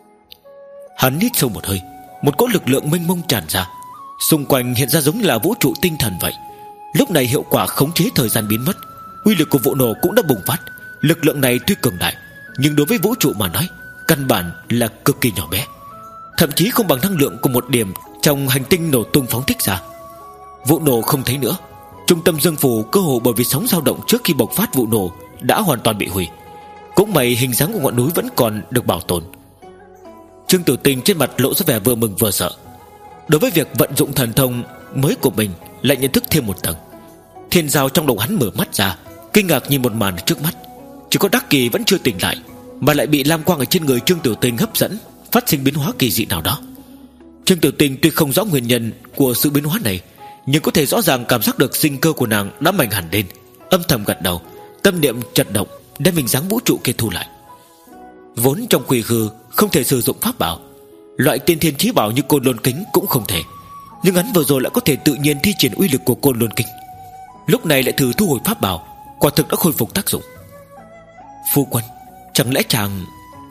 Hắn hít sâu một hơi, một cỗ lực lượng mênh mông tràn ra, xung quanh hiện ra giống như là vũ trụ tinh thần vậy. Lúc này hiệu quả khống chế thời gian biến mất, uy lực của vụ nổ cũng đã bùng phát. Lực lượng này tuy cường đại, nhưng đối với vũ trụ mà nói căn bản là cực kỳ nhỏ bé, thậm chí không bằng năng lượng của một điểm trong hành tinh nổ tung phóng thích ra. Vụ nổ không thấy nữa. Trung tâm dương phủ cơ hồ bởi vì sóng dao động trước khi bộc phát vụ nổ đã hoàn toàn bị hủy. Cũng may hình dáng của ngọn núi vẫn còn được bảo tồn. Trương Tử Tinh trên mặt lộ ra vẻ vừa mừng vừa sợ. Đối với việc vận dụng thần thông mới của mình lại nhận thức thêm một tầng. Thiên Giao trong đầu hắn mở mắt ra, kinh ngạc nhìn một màn trước mắt. Chỉ có Đắc Kỳ vẫn chưa tỉnh lại, mà lại bị lam quang ở trên người Trương Tử Tinh hấp dẫn, phát sinh biến hóa kỳ dị nào đó. Trương Tử Tinh tuy không rõ nguyên nhân của sự biến hóa này, nhưng có thể rõ ràng cảm giác được sinh cơ của nàng đã mạnh hẳn lên. Âm thầm gật đầu, tâm niệm chật động, đem hình dáng vũ trụ kia thu lại. Vốn trong quy khư không thể sử dụng pháp bảo, loại tiên thiên chí bảo như Côn Lôn Kính cũng không thể, nhưng hắn vừa rồi lại có thể tự nhiên thi triển uy lực của Côn Lôn Kính. Lúc này lại thử thu hồi pháp bảo, quả thực đã khôi phục tác dụng. Phu quân, chẳng lẽ chàng...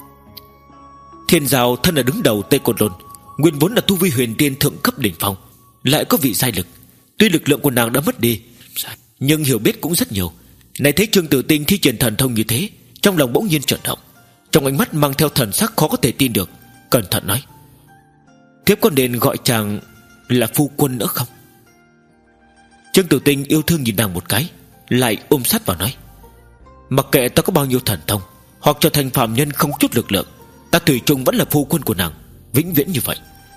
Thiên Giao thân là đứng đầu Tây Côn Lôn, nguyên vốn là tu vi huyền tiên thượng cấp đỉnh phong, lại có vị giai lực. Tuy lực lượng của nàng đã mất đi, nhưng hiểu biết cũng rất nhiều. Này thấy Trương Tử Tinh thi triển thần thông như thế, trong lòng bỗng nhiên chợt động, trong ánh mắt mang theo thần sắc khó có thể tin được, cẩn thận nói: thiếp có nên gọi chàng là phu quân nữa không? Trương Tử Tinh yêu thương nhìn nàng một cái, lại ôm sát vào nói: mặc kệ ta có bao nhiêu thần thông, hoặc trở thành phàm nhân không chút lực lượng, ta thủy chung vẫn là phu quân của nàng, vĩnh viễn như vậy.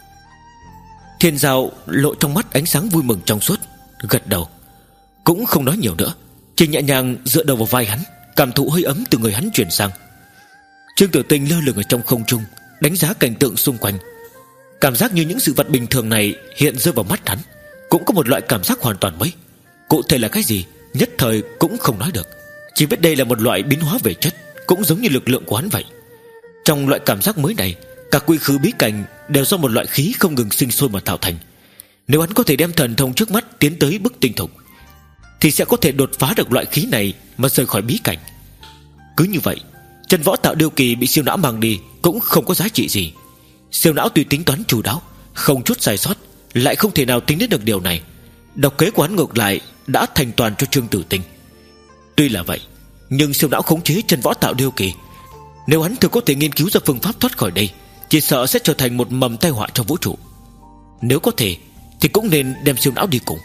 Thiên Giao lộ trong mắt ánh sáng vui mừng trong suốt, gật đầu, cũng không nói nhiều nữa, chỉ nhẹ nhàng dựa đầu vào vai hắn, cảm thụ hơi ấm từ người hắn truyền sang. Trương Tử Tinh lơ lửng ở trong không trung, đánh giá cảnh tượng xung quanh. Cảm giác như những sự vật bình thường này hiện rơi vào mắt hắn, cũng có một loại cảm giác hoàn toàn mới. Cụ thể là cái gì, nhất thời cũng không nói được, chỉ biết đây là một loại biến hóa về chất, cũng giống như lực lượng của hắn vậy. Trong loại cảm giác mới này, cả quy khư bí cảnh đều do một loại khí không ngừng sinh sôi mà tạo thành. Nếu hắn có thể đem thần thông trước mắt tiến tới bức tinh thục, thì sẽ có thể đột phá được loại khí này mà rời khỏi bí cảnh. Cứ như vậy, chân võ tạo điêu kỳ bị siêu não mang đi cũng không có giá trị gì. Siêu não tuy tính toán chu đáo, không chút sai sót, lại không thể nào tính đến được điều này. Độc kế của hắn ngược lại đã thành toàn cho Trương Tử Tinh. Tuy là vậy, nhưng siêu não khống chế chân võ tạo điêu kỳ, nếu hắn thực có thể nghiên cứu ra phương pháp thoát khỏi đây, chỉ sợ sẽ trở thành một mầm tai họa trong vũ trụ. Nếu có thể thì cũng nên đem siêu não đi cùng.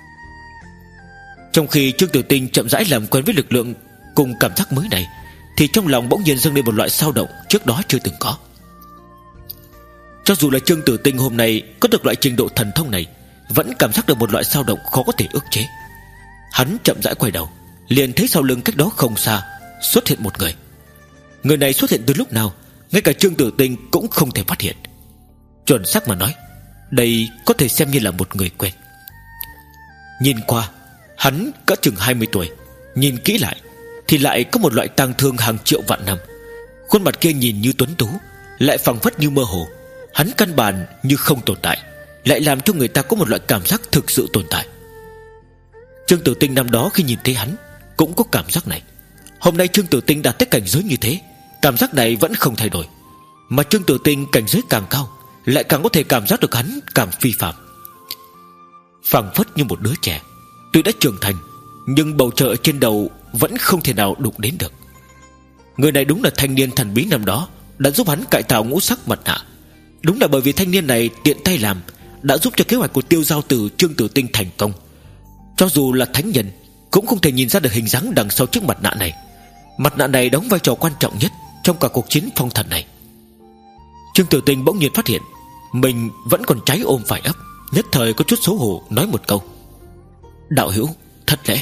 Trong khi Trương Tử Tinh chậm rãi làm quen với lực lượng cùng cảm giác mới này, thì trong lòng bỗng nhiên dâng lên một loại dao động trước đó chưa từng có. Cho dù là Trương Tử Tinh hôm nay có được loại trình độ thần thông này, vẫn cảm giác được một loại dao động khó có thể ức chế. Hắn chậm rãi quay đầu, liền thấy sau lưng cách đó không xa xuất hiện một người. Người này xuất hiện từ lúc nào, ngay cả Trương Tử Tinh cũng không thể phát hiện. Chuẩn xác mà nói, đây có thể xem như là một người quen. Nhìn qua, hắn cỡ chừng hai mươi tuổi, nhìn kỹ lại thì lại có một loại tang thương hàng triệu vạn năm. Khuôn mặt kia nhìn như tuấn tú, lại phảng phất như mơ hồ. Hắn căn bản như không tồn tại, lại làm cho người ta có một loại cảm giác thực sự tồn tại. Trương Tử Tinh năm đó khi nhìn thấy hắn cũng có cảm giác này. Hôm nay Trương Tử Tinh đạt tới cảnh giới như thế, cảm giác này vẫn không thay đổi. Mà Trương Tử Tinh cảnh giới càng cao, lại càng có thể cảm giác được hắn càng phi phạm, phảng phất như một đứa trẻ. Tuy đã trưởng thành, nhưng bầu trời ở trên đầu vẫn không thể nào đụng đến được. Người này đúng là thanh niên thần bí năm đó đã giúp hắn cải tạo ngũ sắc mặt nạ. Đúng là bởi vì thanh niên này tiện tay làm, đã giúp cho kế hoạch của Tiêu Giao Tử Trương Tử Tinh thành công. Cho dù là thánh nhân cũng không thể nhìn ra được hình dáng đằng sau chiếc mặt nạ này. Mặt nạ này đóng vai trò quan trọng nhất trong cả cuộc chiến phong thần này. Trương Tử Tinh bỗng nhiên phát hiện mình vẫn còn trái ôm phải ấp, nhất thời có chút xấu hổ nói một câu: đạo hữu, thất lễ.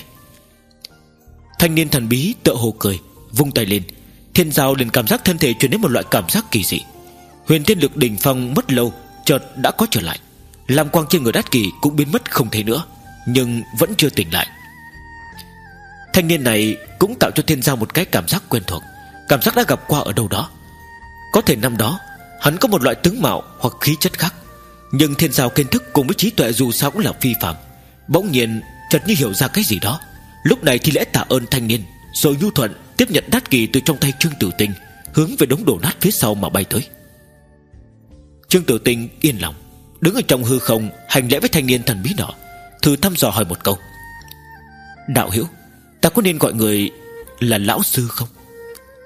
Thanh niên thần bí tựa hồ cười, vung tay lên. Thiên Giao liền cảm giác thân thể truyền đến một loại cảm giác kỳ dị. Huyền tiên lực đỉnh phong mất lâu chợt đã có trở lại. Lam quang trên người Đát Kỳ cũng biến mất không thấy nữa, nhưng vẫn chưa tỉnh lại. Thanh niên này cũng tạo cho Thiên Giao một cái cảm giác quen thuộc, cảm giác đã gặp qua ở đâu đó. Có thể năm đó hắn có một loại tướng mạo hoặc khí chất khác, nhưng Thiên Giao kiến thức cùng với trí tuệ dù sao cũng là phi phàm. Bỗng nhiên chợt như hiểu ra cái gì đó, lúc này thì lễ tạ ơn thanh niên, rồi nhu thuận tiếp nhận Đát Kỳ từ trong tay Trương Tử Tinh, hướng về đống đổ nát phía sau mà bay tới. Trương Tử Tinh yên lòng, đứng ở trong hư không hành lễ với thanh niên thần bí nọ, thử thăm dò hỏi một câu: đạo hữu, ta có nên gọi người là lão sư không?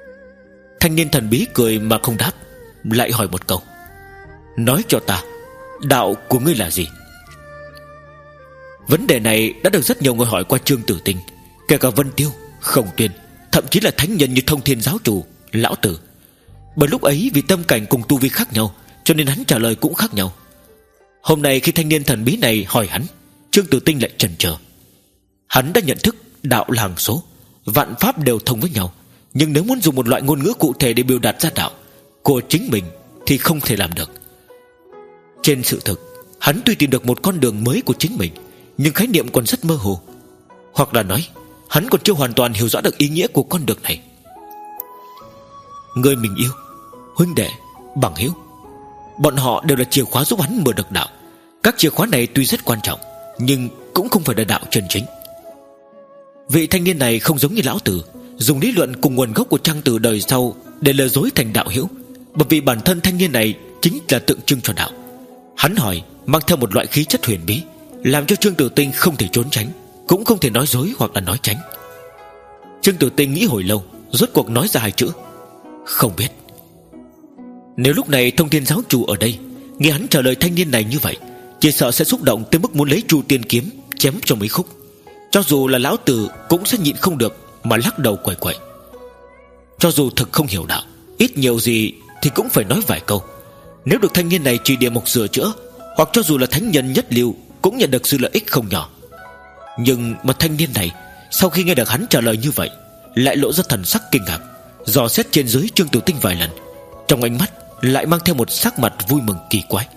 Thanh niên thần bí cười mà không đáp, lại hỏi một câu: nói cho ta, Đạo của ngươi là gì? Vấn đề này đã được rất nhiều người hỏi qua Trương Tử Tinh, kể cả Vân Tiêu, Khổng Tuyên, thậm chí là thánh nhân như Thông Thiên giáo chủ, Lão Tử. Bởi lúc ấy vì tâm cảnh cùng tu vi khác nhau, cho nên hắn trả lời cũng khác nhau. Hôm nay khi thanh niên thần bí này hỏi hắn, Trương Tử Tinh lại chần chờ. Hắn đã nhận thức đạo là hằng số, vạn pháp đều thông với nhau, nhưng nếu muốn dùng một loại ngôn ngữ cụ thể để biểu đạt ra đạo của chính mình thì không thể làm được. Trên sự thực, hắn tuy tìm được một con đường mới của chính mình, nhưng khái niệm còn rất mơ hồ. Hoặc là nói, hắn còn chưa hoàn toàn hiểu rõ được ý nghĩa của con đường này. Người mình yêu, huynh đệ, bằng hữu, bọn họ đều là chìa khóa giúp hắn mở được đạo. Các chìa khóa này tuy rất quan trọng, nhưng cũng không phải là đạo chân chính. Vị thanh niên này không giống như Lão Tử, dùng lý luận cùng nguồn gốc của trang từ đời sau để lừa dối thành đạo hữu. Bởi vì bản thân thanh niên này chính là tượng trưng cho đạo. Hắn hỏi mang theo một loại khí chất huyền bí, làm cho Trương Tử Tinh không thể trốn tránh, cũng không thể nói dối hoặc là nói tránh. Trương Tử Tinh nghĩ hồi lâu, rốt cuộc nói ra hai chữ: không biết. Nếu lúc này Thông Thiên giáo chủ ở đây nghe hắn trả lời thanh niên này như vậy, chỉ sợ sẽ xúc động tới mức muốn lấy Chu Tiên kiếm chém cho mấy khúc. Cho dù là Lão Tử cũng sẽ nhịn không được mà lắc đầu quẩy quẩy. Cho dù thực không hiểu đạo, ít nhiều gì thì cũng phải nói vài câu. Nếu được thanh niên này chỉ điểm một sửa chữa, hoặc cho dù là thánh nhân nhất lưu cũng nhận được sự lợi ích không nhỏ. Nhưng mà thanh niên này sau khi nghe được hắn trả lời như vậy, lại lộ ra thần sắc kinh ngạc, dò xét trên dưới Trương Tử Tinh vài lần, trong ánh mắt lại mang theo một sắc mặt vui mừng kỳ quái.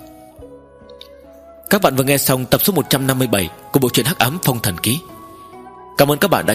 Các bạn vừa nghe xong tập số một trăm năm mươi bảy của bộ truyện Hắc Ám Phong Thần Ký. Cảm ơn các bạn đã